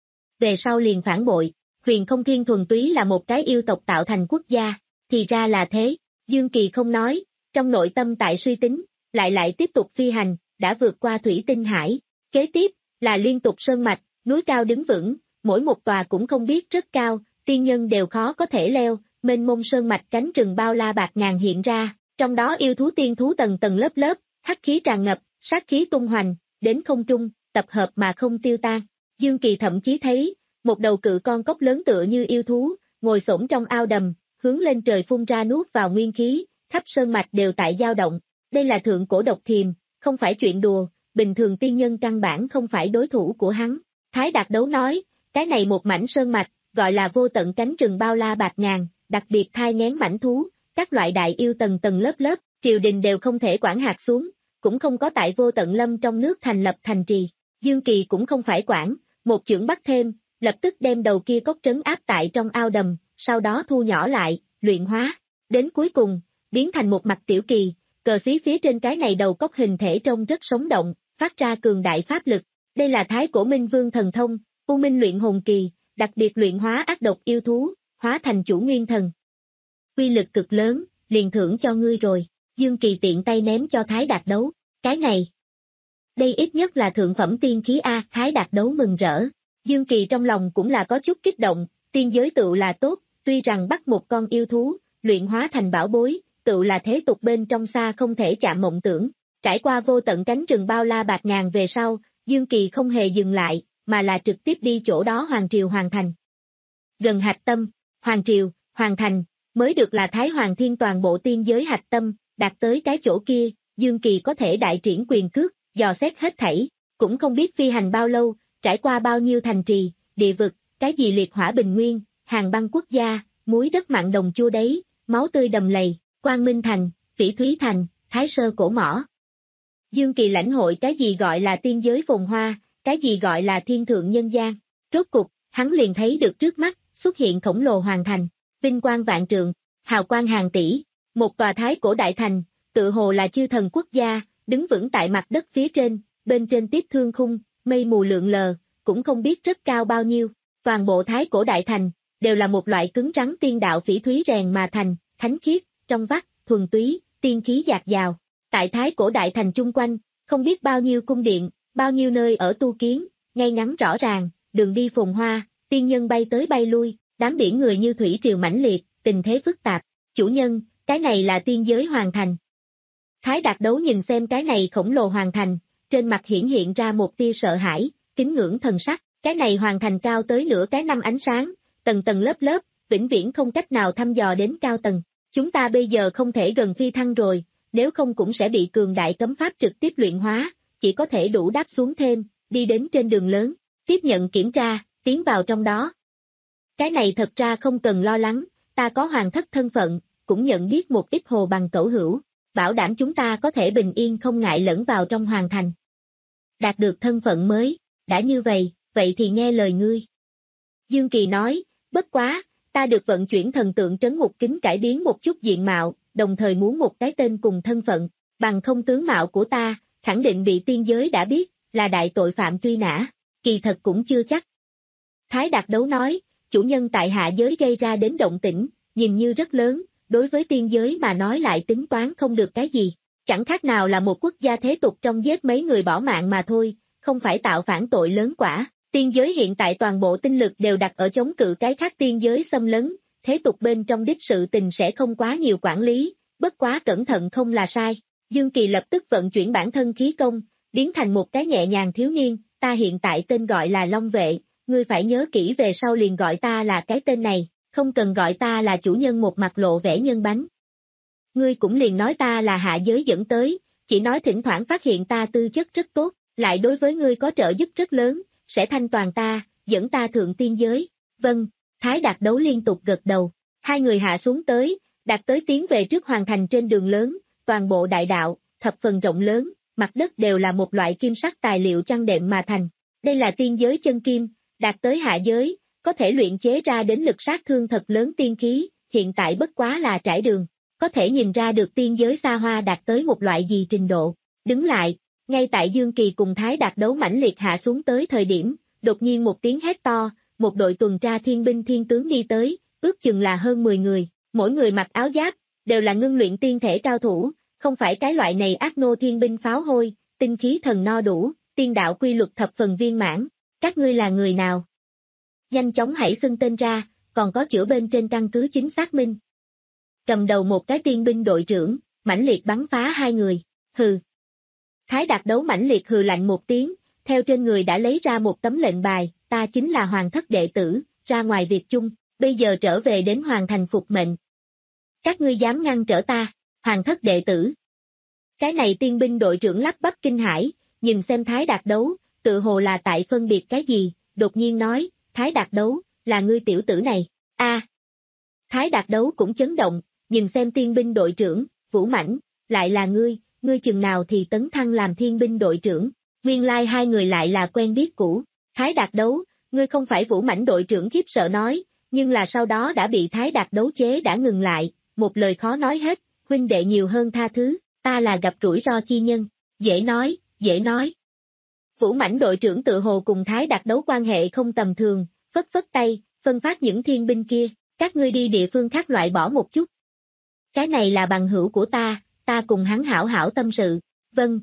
Về sau liền phản bội, huyền không thiên thuần túy là một cái yêu tộc tạo thành quốc gia, thì ra là thế, Dương Kỳ không nói, trong nội tâm tại suy tính, lại lại tiếp tục phi hành, đã vượt qua Thủy Tinh Hải, kế tiếp, là liên tục sơn mạch, núi cao đứng vững, mỗi một tòa cũng không biết rất cao, tiên nhân đều khó có thể leo, mênh mông sơn mạch cánh rừng bao la bạc ngàn hiện ra, trong đó yêu thú tiên thú tầng tầng lớp lớp, hắc khí tràn ngập, sát khí tung hoành, đến không trung, tập hợp mà không tiêu tan. Dương Kỳ thậm chí thấy, một đầu cự con cốc lớn tựa như yêu thú, ngồi xổm trong ao đầm, hướng lên trời phun ra nuốt vào nguyên khí, khắp sơn mạch đều tại dao động. Đây là thượng cổ độc thiềm, không phải chuyện đùa, bình thường tiên nhân căn bản không phải đối thủ của hắn. Thái Đạt Đấu nói, cái này một mảnh sơn mạch, gọi là vô tận cánh rừng bao la bạc ngàn, đặc biệt thai nghén mảnh thú, các loại đại yêu tầng tầng lớp lớp, triều đình đều không thể quản hạt xuống, cũng không có tại vô tận lâm trong nước thành lập thành trì. Dương Kỳ cũng không phải quản, một chưởng bắt thêm, lập tức đem đầu kia cốc trấn áp tại trong ao đầm, sau đó thu nhỏ lại, luyện hóa, đến cuối cùng, biến thành một mặt tiểu kỳ, cờ xí phía trên cái này đầu cốc hình thể trông rất sống động, phát ra cường đại pháp lực. Đây là thái cổ minh vương thần thông, U Minh luyện hồn kỳ, đặc biệt luyện hóa ác độc yêu thú, hóa thành chủ nguyên thần. Quy lực cực lớn, liền thưởng cho ngươi rồi. Dương Kỳ tiện tay ném cho Thái Đạt Đấu, cái này. Đây ít nhất là thượng phẩm tiên khí A, Thái Đạt Đấu mừng rỡ. Dương Kỳ trong lòng cũng là có chút kích động, tiên giới tựu là tốt, tuy rằng bắt một con yêu thú, luyện hóa thành bảo bối, tựu là thế tục bên trong xa không thể chạm mộng tưởng. Trải qua vô tận cánh rừng bao la bạt ngàn về sau, Dương Kỳ không hề dừng lại, mà là trực tiếp đi chỗ đó Hoàng Triều hoàn thành. Gần hạch tâm, Hoàng Triều, hoàn thành, mới được là Thái Hoàng Thiên toàn bộ tiên giới hạch tâm, đạt tới cái chỗ kia, Dương Kỳ có thể đại triển quyền cước, dò xét hết thảy, cũng không biết phi hành bao lâu, trải qua bao nhiêu thành trì, địa vực, cái gì liệt hỏa bình nguyên, hàng băng quốc gia, muối đất mặn đồng chua đấy, máu tươi đầm lầy, Quang Minh Thành, Phỉ Thúy Thành, Thái Sơ Cổ Mỏ. Dương Kỳ lãnh hội cái gì gọi là tiên giới phồn hoa, cái gì gọi là thiên thượng nhân gian. Rốt cục, hắn liền thấy được trước mắt, xuất hiện khổng lồ hoàng thành, vinh quang vạn trượng, hào quang hàng tỷ, một tòa thái cổ đại thành, tự hồ là chư thần quốc gia, đứng vững tại mặt đất phía trên, bên trên tiếp thương khung, mây mù lượn lờ, cũng không biết rất cao bao nhiêu. Toàn bộ thái cổ đại thành, đều là một loại cứng rắn tiên đạo phỉ thúy rèn mà thành, thánh khiết, trong vắt, thuần túy, tiên khí dạt dào. Tại thái cổ đại thành chung quanh, không biết bao nhiêu cung điện, bao nhiêu nơi ở tu kiến, ngay ngắn rõ ràng, đường đi phồn hoa, tiên nhân bay tới bay lui, đám biển người như thủy triều mãnh liệt, tình thế phức tạp. Chủ nhân, cái này là tiên giới hoàn thành. Thái Đạt Đấu nhìn xem cái này khổng lồ hoàn thành, trên mặt hiển hiện ra một tia sợ hãi, kính ngưỡng thần sắc, cái này hoàn thành cao tới nửa cái năm ánh sáng, tầng tầng lớp lớp, vĩnh viễn không cách nào thăm dò đến cao tầng. Chúng ta bây giờ không thể gần phi thăng rồi, nếu không cũng sẽ bị cường đại cấm pháp trực tiếp luyện hóa, chỉ có thể đủ đáp xuống thêm, đi đến trên đường lớn, tiếp nhận kiểm tra, tiến vào trong đó. Cái này thật ra không cần lo lắng, ta có hoàng thất thân phận, cũng nhận biết một ít hồ bằng cẩu hữu, bảo đảm chúng ta có thể bình yên không ngại lẫn vào trong hoàng thành. Đạt được thân phận mới, đã như vậy, vậy thì nghe lời ngươi. Dương Kỳ nói, bất quá, ta được vận chuyển thần tượng trấn ngục kính cải biến một chút diện mạo, đồng thời muốn một cái tên cùng thân phận, bằng không tướng mạo của ta, khẳng định bị tiên giới đã biết, là đại tội phạm truy nã, kỳ thật cũng chưa chắc. Thái Đạt Đấu nói, chủ nhân tại hạ giới gây ra đến động tĩnh, nhìn như rất lớn, đối với tiên giới mà nói lại tính toán không được cái gì, chẳng khác nào là một quốc gia thế tục trong giết mấy người bỏ mạng mà thôi, không phải tạo phản tội lớn quả. Tiên giới hiện tại toàn bộ tinh lực đều đặt ở chống cự cái khác tiên giới xâm lấn, thế tục bên trong đích sự tình sẽ không quá nhiều quản lý, bất quá cẩn thận không là sai. Dương Kỳ lập tức vận chuyển bản thân khí công, biến thành một cái nhẹ nhàng thiếu niên, ta hiện tại tên gọi là Long Vệ, ngươi phải nhớ kỹ về sau liền gọi ta là cái tên này, không cần gọi ta là chủ nhân một mặt lộ vẻ nhân bánh. Ngươi cũng liền nói ta là hạ giới dẫn tới, chỉ nói thỉnh thoảng phát hiện ta tư chất rất tốt, lại đối với ngươi có trợ giúp rất lớn, sẽ thanh toàn ta, dẫn ta thượng tiên giới. Vâng, Thái Đạt Đấu liên tục gật đầu, hai người hạ xuống tới, đạt tới tiến về trước hoàn thành trên đường lớn, toàn bộ đại đạo, thập phần rộng lớn, mặt đất đều là một loại kim sắc tài liệu chăn đệm mà thành. Đây là tiên giới chân kim, đạt tới hạ giới, có thể luyện chế ra đến lực sát thương thật lớn tiên khí, hiện tại bất quá là trải đường, có thể nhìn ra được tiên giới xa hoa đạt tới một loại gì trình độ. Đứng lại, ngay tại Dương Kỳ cùng Thái Đạt Đấu mãnh liệt hạ xuống tới thời điểm, đột nhiên một tiếng hét to, một đội tuần tra thiên binh thiên tướng đi tới, ước chừng là hơn mười người, mỗi người mặc áo giáp, đều là ngưng luyện tiên thể cao thủ, không phải cái loại này ác nô thiên binh pháo hôi, tinh khí thần no đủ, tiên đạo quy luật thập phần viên mãn. Các ngươi là người nào? Nhanh chóng hãy xưng tên ra, còn có chữa bên trên căn cứ chính xác minh. Cầm đầu một cái tiên binh đội trưởng, mãnh liệt bắn phá hai người, hừ. Thái Đạt Đấu mãnh liệt hừ lạnh một tiếng, theo trên người đã lấy ra một tấm lệnh bài, ta chính là hoàng thất đệ tử, ra ngoài việc chung, bây giờ trở về đến hoàng thành phục mệnh. Các ngươi dám ngăn trở ta, hoàng thất đệ tử. Cái này tiên binh đội trưởng lắp bắp kinh hãi, nhìn xem Thái Đạt Đấu, tự hồ là tại phân biệt cái gì, đột nhiên nói, Thái Đạt Đấu, là ngươi tiểu tử này, a. À. Thái Đạt Đấu cũng chấn động, nhìn xem tiên binh đội trưởng, Vũ Mãnh, lại là ngươi, ngươi chừng nào thì tấn thăng làm thiên binh đội trưởng, nguyên lai like hai người lại là quen biết cũ. Thái Đạt Đấu, ngươi không phải Vũ Mãnh đội trưởng khiếp sợ nói, nhưng là sau đó đã bị Thái Đạt Đấu chế đã ngừng lại, một lời khó nói hết, huynh đệ nhiều hơn tha thứ, ta là gặp rủi ro chi nhân, dễ nói, dễ nói. Vũ Mãnh đội trưởng tự hồ cùng Thái Đạt Đấu quan hệ không tầm thường, phất phất tay, phân phát những thiên binh kia, các ngươi đi địa phương khác loại bỏ một chút. Cái này là bằng hữu của ta, ta cùng hắn hảo hảo tâm sự. Vâng.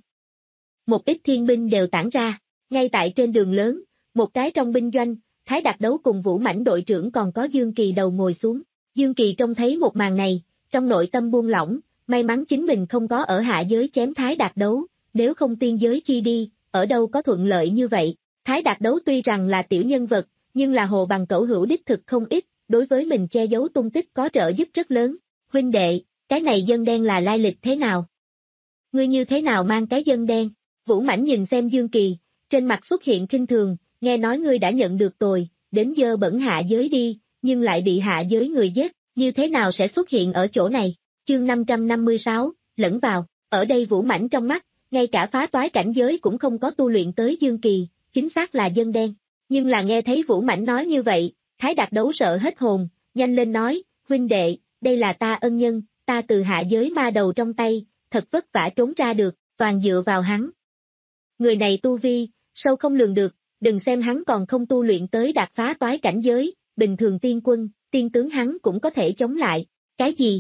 Một ít thiên binh đều tản ra, ngay tại trên đường lớn, một cái trong binh doanh, Thái Đạt Đấu cùng Vũ Mãnh đội trưởng còn có Dương Kỳ đầu ngồi xuống. Dương Kỳ trông thấy một màn này, trong nội tâm buông lỏng, may mắn chính mình không có ở hạ giới chém Thái Đạt Đấu, nếu không tiên giới chi đi, ở đâu có thuận lợi như vậy. Thái Đạt Đấu tuy rằng là tiểu nhân vật, nhưng là hồ bằng cẩu hữu đích thực không ít, đối với mình che giấu tung tích có trợ giúp rất lớn. Huynh đệ, cái này dân đen là lai lịch thế nào? Ngươi như thế nào mang cái dân đen? Vũ Mãnh nhìn xem Dương Kỳ, trên mặt xuất hiện kinh thường, nghe nói ngươi đã nhận được tồi, đến dơ bẩn hạ giới đi, nhưng lại bị hạ giới người giết, như thế nào sẽ xuất hiện ở chỗ này? Chương năm trăm năm mươi sáu, lẫn vào, ở đây Vũ Mãnh trong mắt, ngay cả phá toái cảnh giới cũng không có tu luyện tới Dương Kỳ, chính xác là dân đen. Nhưng là nghe thấy Vũ Mãnh nói như vậy, Thái Đạt Đấu sợ hết hồn, nhanh lên nói, huynh đệ, đây là ta ân nhân, ta từ hạ giới ma đầu trong tay, thật vất vả trốn ra được, toàn dựa vào hắn. Người này tu vi, sâu không lường được, đừng xem hắn còn không tu luyện tới đạt phá toái cảnh giới, bình thường tiên quân, tiên tướng hắn cũng có thể chống lại. Cái gì?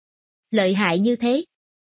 Lợi hại như thế?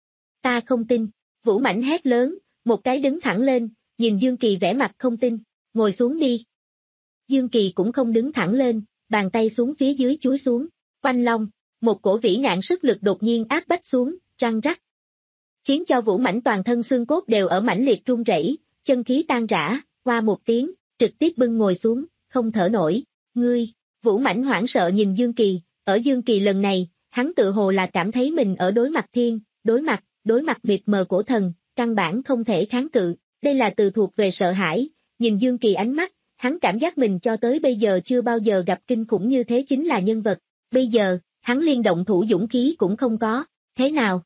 Ta không tin. Vũ Mãnh hét lớn, một cái đứng thẳng lên, nhìn Dương Kỳ vẻ mặt không tin, ngồi xuống đi. Dương Kỳ cũng không đứng thẳng lên, bàn tay xuống phía dưới chúi xuống, oanh long, một cổ vĩ ngạn sức lực đột nhiên áp bách xuống, răng rắc. Khiến cho Vũ Mãnh toàn thân xương cốt đều ở mãnh liệt run rẩy, chân khí tan rã, qua một tiếng, trực tiếp bưng ngồi xuống, không thở nổi. Ngươi, Vũ Mãnh hoảng sợ nhìn Dương Kỳ, ở Dương Kỳ lần này, hắn tự hồ là cảm thấy mình ở đối mặt thiên, đối mặt, đối mặt mịt mờ cổ thần, căn bản không thể kháng cự, đây là từ thuộc về sợ hãi, nhìn Dương Kỳ ánh mắt, hắn cảm giác mình cho tới bây giờ chưa bao giờ gặp kinh khủng như thế chính là nhân vật, bây giờ, hắn liên động thủ dũng khí cũng không có, thế nào?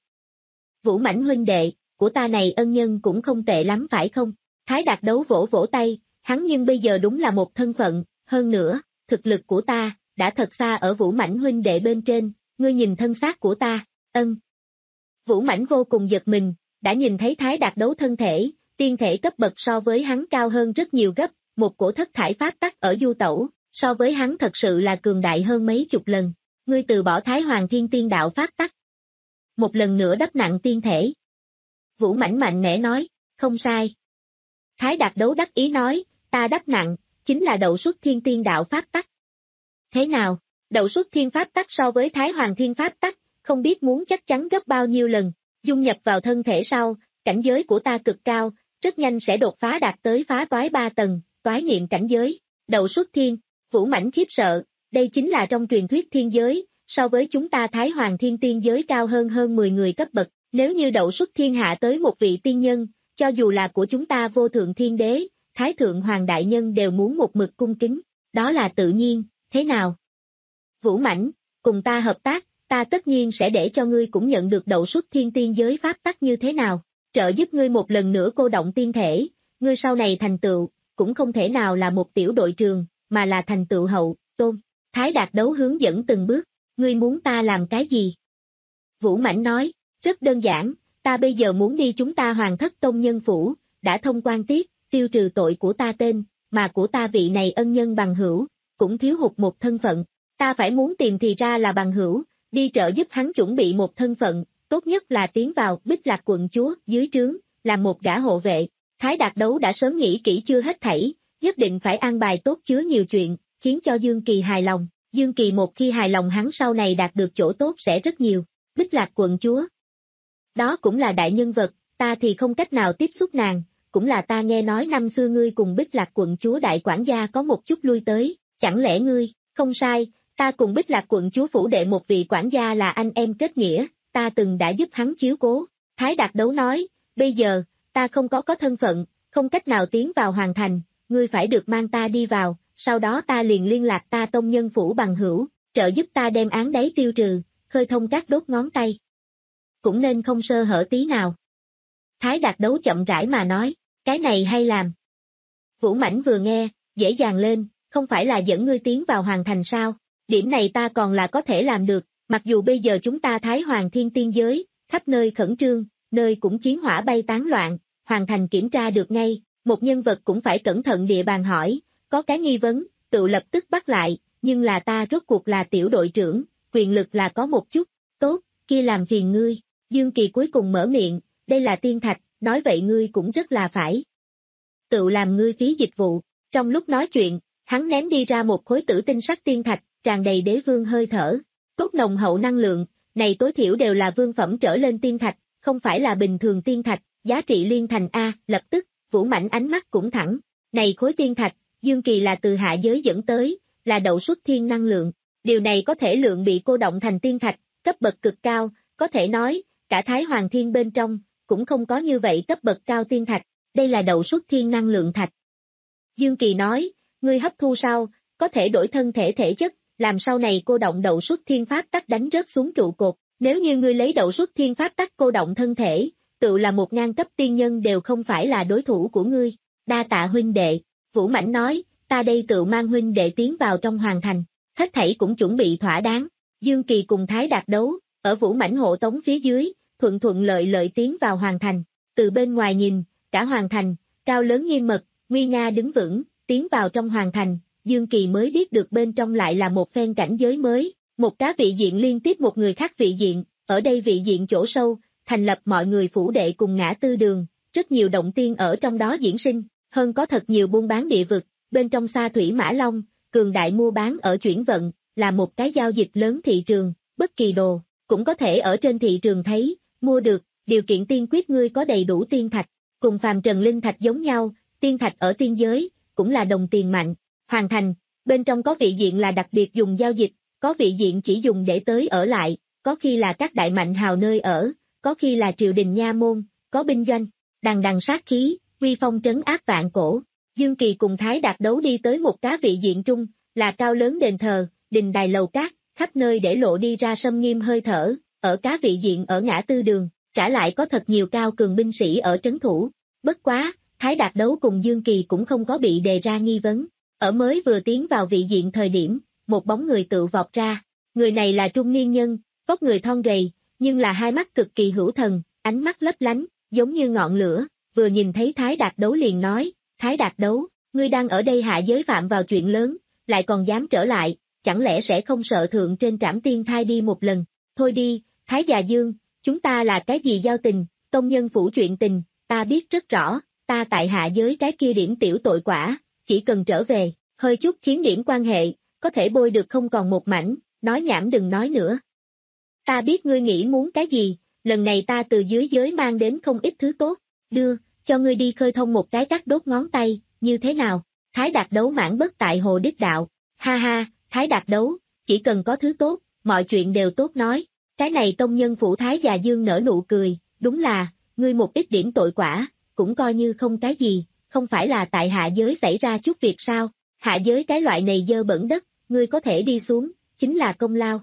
Vũ Mãnh huynh đệ, của ta này ân nhân cũng không tệ lắm phải không? Thái Đạt Đấu vỗ vỗ tay, hắn nhưng bây giờ đúng là một thân phận, hơn nữa, thực lực của ta, đã thật xa ở Vũ Mãnh huynh đệ bên trên, ngươi nhìn thân xác của ta, ân. Vũ Mãnh vô cùng giật mình, đã nhìn thấy Thái Đạt Đấu thân thể, tiên thể cấp bậc so với hắn cao hơn rất nhiều gấp, một cổ thất thải pháp tắc ở du tẩu, so với hắn thật sự là cường đại hơn mấy chục lần, ngươi từ bỏ Thái Hoàng Thiên Tiên Đạo pháp tắc. Một lần nữa đắp nặng tiên thể. Vũ Mãnh mạnh mẽ nói, không sai. Thái Đạt Đấu đắc ý nói, ta đắp nặng, chính là đậu xuất thiên tiên đạo pháp tắc. Thế nào, đậu xuất thiên pháp tắc so với Thái Hoàng Thiên pháp tắc, không biết muốn chắc chắn gấp bao nhiêu lần, dung nhập vào thân thể sau, cảnh giới của ta cực cao, rất nhanh sẽ đột phá đạt tới phá toái ba tầng, toái niệm cảnh giới, đậu xuất thiên, Vũ Mãnh khiếp sợ, đây chính là trong truyền thuyết thiên giới, so với chúng ta Thái Hoàng Thiên tiên giới cao hơn hơn mười người cấp bậc, nếu như đậu xuất thiên hạ tới một vị tiên nhân, cho dù là của chúng ta vô thượng thiên đế, Thái Thượng Hoàng Đại Nhân đều muốn một mực cung kính, đó là tự nhiên, thế nào? Vũ Mãnh, cùng ta hợp tác, ta tất nhiên sẽ để cho ngươi cũng nhận được đậu xuất thiên tiên giới pháp tắc như thế nào, trợ giúp ngươi một lần nữa cô động tiên thể, ngươi sau này thành tựu, cũng không thể nào là một tiểu đội trường, mà là thành tựu hậu, tôn. Thái Đạt Đấu hướng dẫn từng bước, ngươi muốn ta làm cái gì? Vũ Mãnh nói, rất đơn giản, ta bây giờ muốn đi chúng ta Hoàng Thất Tông Nhân Phủ, đã thông quan tiết, tiêu trừ tội của ta tên, mà của ta vị này ân nhân bằng hữu, cũng thiếu hụt một thân phận, ta phải muốn tìm thì ra là bằng hữu, đi trợ giúp hắn chuẩn bị một thân phận, tốt nhất là tiến vào Bích Lạc quận chúa dưới trướng, làm một gã hộ vệ. Thái Đạt Đấu đã sớm nghĩ kỹ chưa hết thảy, nhất định phải an bài tốt chứa nhiều chuyện, khiến cho Dương Kỳ hài lòng. Dương Kỳ một khi hài lòng hắn sau này đạt được chỗ tốt sẽ rất nhiều. Bích Lạc quận chúa. Đó cũng là đại nhân vật, ta thì không cách nào tiếp xúc nàng, cũng là ta nghe nói năm xưa ngươi cùng Bích Lạc quận chúa đại quản gia có một chút lui tới, chẳng lẽ ngươi, không sai, ta cùng Bích Lạc quận chúa phủ đệ một vị quản gia là anh em kết nghĩa, ta từng đã giúp hắn chiếu cố. Thái Đạt Đấu nói, bây giờ, ta không có có thân phận, không cách nào tiến vào hoàng thành, ngươi phải được mang ta đi vào, sau đó ta liền liên lạc ta tông nhân phủ bằng hữu, trợ giúp ta đem án đáy tiêu trừ, khơi thông các đốt ngón tay. Cũng nên không sơ hở tí nào. Thái Đạt Đấu chậm rãi mà nói, cái này hay làm. Vũ Mãnh vừa nghe, dễ dàng lên, không phải là dẫn ngươi tiến vào hoàng thành sao, điểm này ta còn là có thể làm được, mặc dù bây giờ chúng ta Thái Hoàng Thiên tiên giới, khắp nơi khẩn trương, nơi cũng chiến hỏa bay tán loạn, hoàng thành kiểm tra được ngay, một nhân vật cũng phải cẩn thận địa bàn hỏi, có cái nghi vấn, tự lập tức bắt lại, nhưng là ta rốt cuộc là tiểu đội trưởng, quyền lực là có một chút, tốt, kia làm phiền ngươi. Dương Kỳ cuối cùng mở miệng, đây là tiên thạch, nói vậy ngươi cũng rất là phải. Tự làm ngươi phí dịch vụ, trong lúc nói chuyện, hắn ném đi ra một khối tử tinh sắc tiên thạch, tràn đầy đế vương hơi thở, cốt nồng hậu năng lượng, này tối thiểu đều là vương phẩm trở lên tiên thạch, không phải là bình thường tiên thạch, giá trị liên thành A, lập tức, Vũ Mãnh ánh mắt cũng thẳng, này khối tiên thạch, Dương Kỳ là từ hạ giới dẫn tới, là đậu xuất thiên năng lượng, điều này có thể lượng bị cô động thành tiên thạch, cấp bậc cực cao, có thể nói, cả Thái Hoàng Thiên bên trong, cũng không có như vậy cấp bậc cao tiên thạch, đây là đậu xuất thiên năng lượng thạch. Dương Kỳ nói, ngươi hấp thu sau, có thể đổi thân thể thể chất, làm sau này cô động đậu xuất thiên pháp tắc đánh rớt xuống trụ cột, nếu như ngươi lấy đậu xuất thiên pháp tắc cô động thân thể, tự là một ngang cấp tiên nhân đều không phải là đối thủ của ngươi, đa tạ huynh đệ, Vũ Mãnh nói, ta đây tự mang huynh đệ tiến vào trong hoàng thành, hết thảy cũng chuẩn bị thỏa đáng, Dương Kỳ cùng Thái Đạt đấu, ở Vũ Mãnh hộ tống phía dưới, thuận thuận lợi lợi tiến vào hoàng thành, từ bên ngoài nhìn, cả hoàng thành, cao lớn nghiêm mật, nguy nga đứng vững, tiến vào trong hoàng thành, Dương Kỳ mới biết được bên trong lại là một phen cảnh giới mới, một cá vị diện liên tiếp một người khác vị diện, ở đây vị diện chỗ sâu, thành lập mọi người phủ đệ cùng ngã tư đường, rất nhiều động tiên ở trong đó diễn sinh, hơn có thật nhiều buôn bán địa vực, bên trong xa thủy Mã Long, cường đại mua bán ở chuyển vận, là một cái giao dịch lớn thị trường, bất kỳ đồ, cũng có thể ở trên thị trường thấy, mua được, điều kiện tiên quyết ngươi có đầy đủ tiên thạch, cùng phàm trần linh thạch giống nhau, tiên thạch ở tiên giới, cũng là đồng tiền mạnh, hoàn thành, bên trong có vị diện là đặc biệt dùng giao dịch, có vị diện chỉ dùng để tới ở lại, có khi là các đại mạnh hào nơi ở, có khi là triều đình nha môn, có binh doanh, đằng đằng sát khí, uy phong trấn áp vạn cổ. Dương Kỳ cùng Thái Đạt đấu đi tới một cá vị diện trung, là cao lớn đền thờ, đình đài lầu cát, khắp nơi để lộ đi ra sâm nghiêm hơi thở, ở cá vị diện ở ngã tư đường, trả lại có thật nhiều cao cường binh sĩ ở trấn thủ. Bất quá, Thái Đạt đấu cùng Dương Kỳ cũng không có bị đề ra nghi vấn. Ở mới vừa tiến vào vị diện thời điểm, một bóng người tự vọt ra. Người này là trung niên nhân, vóc người thon gầy, nhưng là hai mắt cực kỳ hữu thần, ánh mắt lấp lánh, giống như ngọn lửa. Vừa nhìn thấy Thái Đạt đấu liền nói, Thái Đạt đấu, ngươi đang ở đây hạ giới phạm vào chuyện lớn, lại còn dám trở lại, chẳng lẽ sẽ không sợ thượng trên trảm tiên thai đi một lần. Thôi đi, Thái già Dương, chúng ta là cái gì giao tình, tông nhân phủ chuyện tình, ta biết rất rõ, ta tại hạ giới cái kia điểm tiểu tội quả, chỉ cần trở về, hơi chút khiến điểm quan hệ, có thể bôi được không còn một mảnh, nói nhảm đừng nói nữa. Ta biết ngươi nghĩ muốn cái gì, lần này ta từ dưới giới mang đến không ít thứ tốt, đưa, cho ngươi đi khơi thông một cái cắt đốt ngón tay, như thế nào? Thái Đạt đấu mãn bất tại hồ đích đạo, ha ha, Thái Đạt đấu, chỉ cần có thứ tốt, mọi chuyện đều tốt nói. Cái này tông nhân phủ Thái già Dương nở nụ cười, đúng là, ngươi một ít điểm tội quả, cũng coi như không cái gì, không phải là tại hạ giới xảy ra chút việc sao, hạ giới cái loại này dơ bẩn đất, ngươi có thể đi xuống, chính là công lao.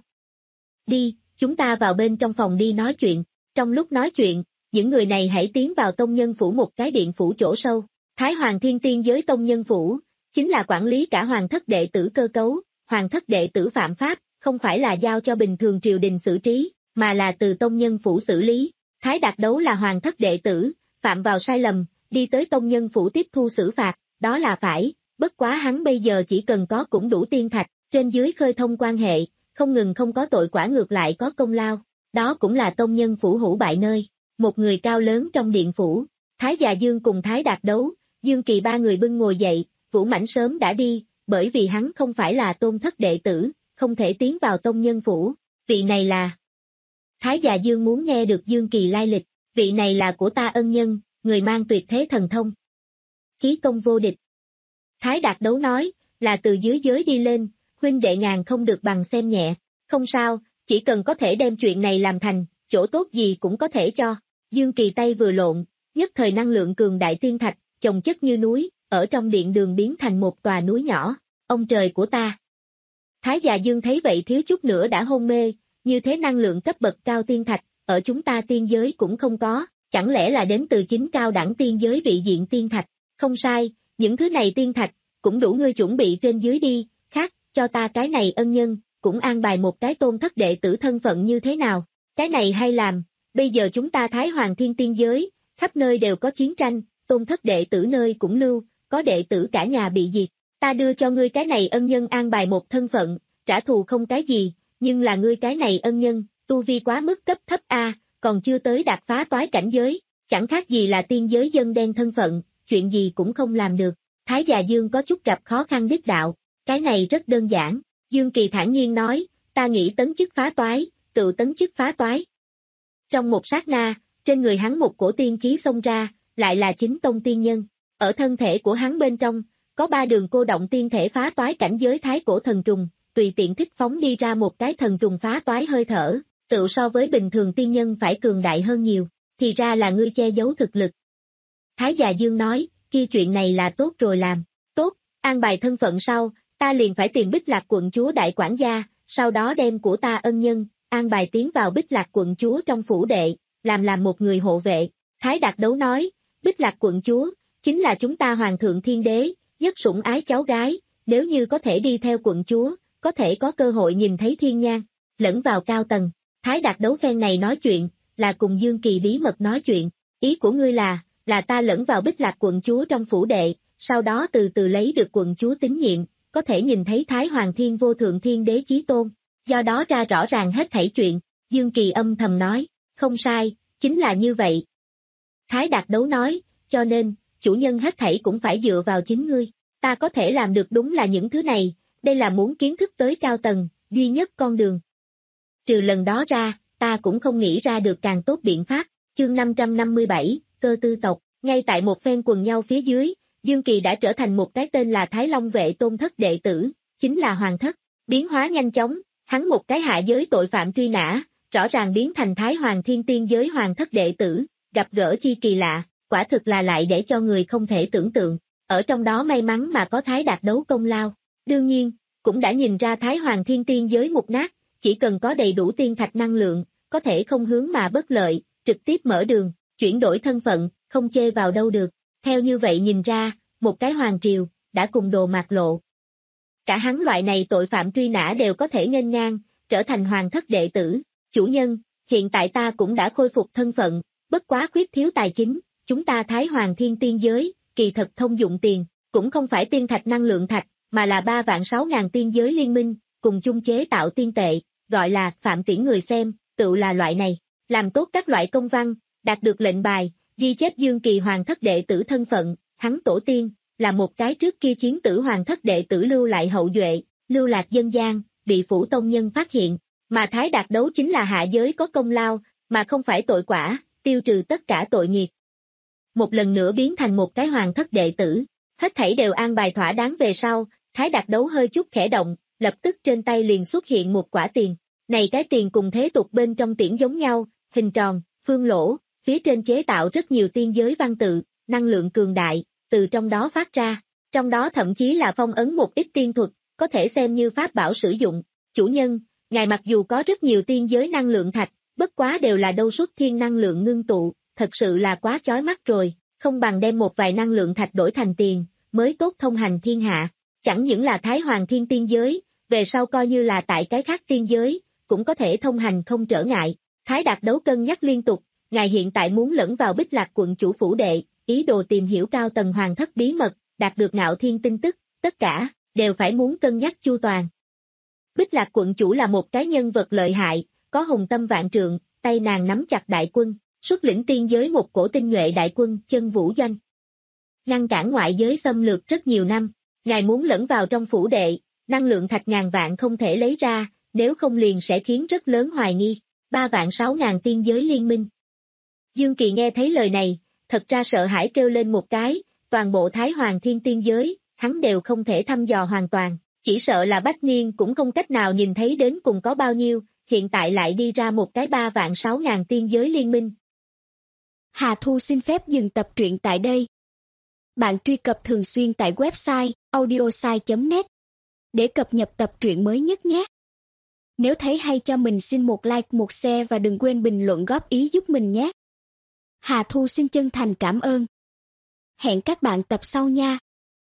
Đi, chúng ta vào bên trong phòng đi nói chuyện, trong lúc nói chuyện, những người này hãy tiến vào tông nhân phủ một cái điện phủ chỗ sâu, Thái Hoàng Thiên Tiên giới tông nhân phủ, chính là quản lý cả hoàng thất đệ tử cơ cấu, hoàng thất đệ tử phạm pháp, không phải là giao cho bình thường triều đình xử trí, mà là từ tông nhân phủ xử lý. Thái Đạt đấu là hoàng thất đệ tử, phạm vào sai lầm, đi tới tông nhân phủ tiếp thu xử phạt, đó là phải, bất quá hắn bây giờ chỉ cần có cũng đủ tiên thạch, trên dưới khơi thông quan hệ, không ngừng không có tội quả ngược lại có công lao, đó cũng là tông nhân phủ hữu bại nơi. Một người cao lớn trong điện phủ, Thái già Dương cùng Thái Đạt đấu, Dương Kỳ ba người bưng ngồi dậy, Vũ Mãnh sớm đã đi, bởi vì hắn không phải là tôn thất đệ tử, không thể tiến vào tông nhân phủ, vị này là. Thái già Dương muốn nghe được Dương Kỳ lai lịch, vị này là của ta ân nhân, người mang tuyệt thế thần thông. Khí công vô địch. Thái Đạt đấu nói, là từ dưới giới đi lên, huynh đệ ngàn không được bằng xem nhẹ, không sao, chỉ cần có thể đem chuyện này làm thành, chỗ tốt gì cũng có thể cho. Dương Kỳ tay vừa lộn, nhất thời năng lượng cường đại tiên thạch, chồng chất như núi, ở trong điện đường biến thành một tòa núi nhỏ, ông trời của ta. Thái già Dương thấy vậy thiếu chút nữa đã hôn mê, như thế năng lượng cấp bậc cao tiên thạch, ở chúng ta tiên giới cũng không có, chẳng lẽ là đến từ chính cao đẳng tiên giới vị diện tiên thạch, không sai, những thứ này tiên thạch, cũng đủ ngươi chuẩn bị trên dưới đi, khác, cho ta cái này ân nhân, cũng an bài một cái tôn thất đệ tử thân phận như thế nào, cái này hay làm, bây giờ chúng ta Thái Hoàng Thiên tiên giới, khắp nơi đều có chiến tranh, tôn thất đệ tử nơi cũng lưu, có đệ tử cả nhà bị diệt, ta đưa cho ngươi cái này ân nhân an bài một thân phận, trả thù không cái gì, nhưng là ngươi cái này ân nhân, tu vi quá mức cấp thấp a, còn chưa tới đạt phá toái cảnh giới, chẳng khác gì là tiên giới dân đen thân phận, chuyện gì cũng không làm được. Thái Già Dương có chút gặp khó khăn đích đạo, cái này rất đơn giản, Dương Kỳ thản nhiên nói, ta nghĩ tấn chức phá toái, tự tấn chức phá toái. Trong một sát na, trên người hắn một cổ tiên khí xông ra, lại là chính tông tiên nhân, ở thân thể của hắn bên trong, có ba đường cô động tiên thể phá toái cảnh giới thái cổ thần trùng, tùy tiện thích phóng đi ra một cái thần trùng phá toái hơi thở, tự so với bình thường tiên nhân phải cường đại hơn nhiều, thì ra là ngươi che giấu thực lực. Thái Già Dương nói, kia chuyện này là tốt rồi làm, tốt, an bài thân phận sau, ta liền phải tìm Bích Lạc quận chúa đại quản gia, sau đó đem của ta ân nhân, an bài tiến vào Bích Lạc quận chúa trong phủ đệ, làm làm một người hộ vệ. Thái Đạt Đấu nói, Bích Lạc quận chúa, chính là chúng ta hoàng thượng thiên đế, nhất sủng ái cháu gái, nếu như có thể đi theo quận chúa, có thể có cơ hội nhìn thấy thiên nhang, lẫn vào cao tầng. Thái Đạt Đấu phen này nói chuyện, là cùng Dương Kỳ bí mật nói chuyện, ý của ngươi là, là ta lẫn vào Bích Lạc quận chúa trong phủ đệ, sau đó từ từ lấy được quận chúa tín nhiệm, có thể nhìn thấy Thái Hoàng Thiên Vô Thượng Thiên Đế chí tôn, do đó ra rõ ràng hết thảy chuyện. Dương Kỳ âm thầm nói, không sai, chính là như vậy. Thái Đạt Đấu nói, cho nên, chủ nhân hết thảy cũng phải dựa vào chính ngươi, ta có thể làm được đúng là những thứ này, đây là muốn kiến thức tới cao tầng, duy nhất con đường. Trừ lần đó ra, ta cũng không nghĩ ra được càng tốt biện pháp. Chương năm trăm năm mươi bảy, cơ tư tộc, ngay tại một phen quần nhau phía dưới, Dương Kỳ đã trở thành một cái tên là Thái Long Vệ Tôn Thất đệ tử, chính là Hoàng Thất, biến hóa nhanh chóng, hắn một cái hạ giới tội phạm truy nã, rõ ràng biến thành Thái Hoàng Thiên Tiên giới Hoàng Thất đệ tử, gặp gỡ chi kỳ lạ, quả thực là lại để cho người không thể tưởng tượng, ở trong đó may mắn mà có Thái Đạt Đấu công lao, đương nhiên, cũng đã nhìn ra Thái Hoàng Thiên Tiên giới mục nát, chỉ cần có đầy đủ tiên thạch năng lượng, có thể không hướng mà bất lợi, trực tiếp mở đường, chuyển đổi thân phận, không chê vào đâu được. Theo như vậy nhìn ra, một cái hoàng triều, đã cùng đồ mạt lộ. Cả hắn loại này tội phạm truy nã đều có thể nghênh ngang, trở thành Hoàng Thất đệ tử. Chủ nhân, hiện tại ta cũng đã khôi phục thân phận, bất quá khuyết thiếu tài chính, chúng ta Thái Hoàng Thiên Tiên giới, kỳ thật thông dụng tiền, cũng không phải tiên thạch năng lượng thạch, mà là ba vạn sáu ngàn tiên giới liên minh, cùng chung chế tạo tiên tệ, gọi là phạm tiễn người xem, tự là loại này, làm tốt các loại công văn, đạt được lệnh bài, ghi chép Dương Kỳ Hoàng Thất đệ tử thân phận, hắn tổ tiên, là một cái trước kia chiến tử Hoàng Thất đệ tử lưu lại hậu duệ, lưu lạc dân gian, bị phủ tông nhân phát hiện, mà Thái Đạt Đấu chính là hạ giới có công lao, mà không phải tội quả, tiêu trừ tất cả tội nghiệt. Một lần nữa biến thành một cái Hoàng Thất đệ tử, hết thảy đều an bài thỏa đáng về sau, Thái Đạt Đấu hơi chút khẽ động, lập tức trên tay liền xuất hiện một quả tiền, này cái tiền cùng thế tục bên trong tiễn giống nhau, hình tròn, phương lỗ, phía trên chế tạo rất nhiều tiên giới văn tự, năng lượng cường đại, từ trong đó phát ra, trong đó thậm chí là phong ấn một ít tiên thuật, có thể xem như pháp bảo sử dụng. Chủ nhân, ngài mặc dù có rất nhiều tiên giới năng lượng thạch, bất quá đều là đâu xuất thiên năng lượng ngưng tụ, thật sự là quá chói mắt rồi, không bằng đem một vài năng lượng thạch đổi thành tiền, mới tốt thông hành thiên hạ. Chẳng những là Thái Hoàng Thiên Tiên giới, về sau coi như là tại cái khác tiên giới, cũng có thể thông hành không trở ngại. Thái Đạt Đấu cân nhắc liên tục, ngài hiện tại muốn lẫn vào Bích Lạc quận chủ phủ đệ, ý đồ tìm hiểu cao tầng Hoàng Thất bí mật, đạt được Ngạo Thiên tin tức, tất cả, đều phải muốn cân nhắc chu toàn. Bích Lạc quận chủ là một cái nhân vật lợi hại, có hùng tâm vạn trượng, tay nàng nắm chặt đại quân, xuất lĩnh tiên giới một cổ tinh nhuệ đại quân, chân vũ doanh. Ngăn cản ngoại giới xâm lược rất nhiều năm, ngài muốn lẫn vào trong phủ đệ, năng lượng thạch ngàn vạn không thể lấy ra, nếu không liền sẽ khiến rất lớn hoài nghi, ba vạn sáu ngàn tiên giới liên minh. Dương Kỳ nghe thấy lời này, thật ra sợ hãi kêu lên một cái, toàn bộ Thái Hoàng Thiên Tiên giới, hắn đều không thể thăm dò hoàn toàn, chỉ sợ là Bách Niên cũng không cách nào nhìn thấy đến cùng có bao nhiêu, hiện tại lại đi ra một cái ba vạn sáu ngàn tiên giới liên minh. Hà Thu xin phép dừng tập truyện tại đây. Bạn truy cập thường xuyên tại website audiosai chấm net để cập nhật tập truyện mới nhất nhé. Nếu thấy hay cho mình xin một like, một share và đừng quên bình luận góp ý giúp mình nhé. Hà Thu xin chân thành cảm ơn. Hẹn các bạn tập sau nha.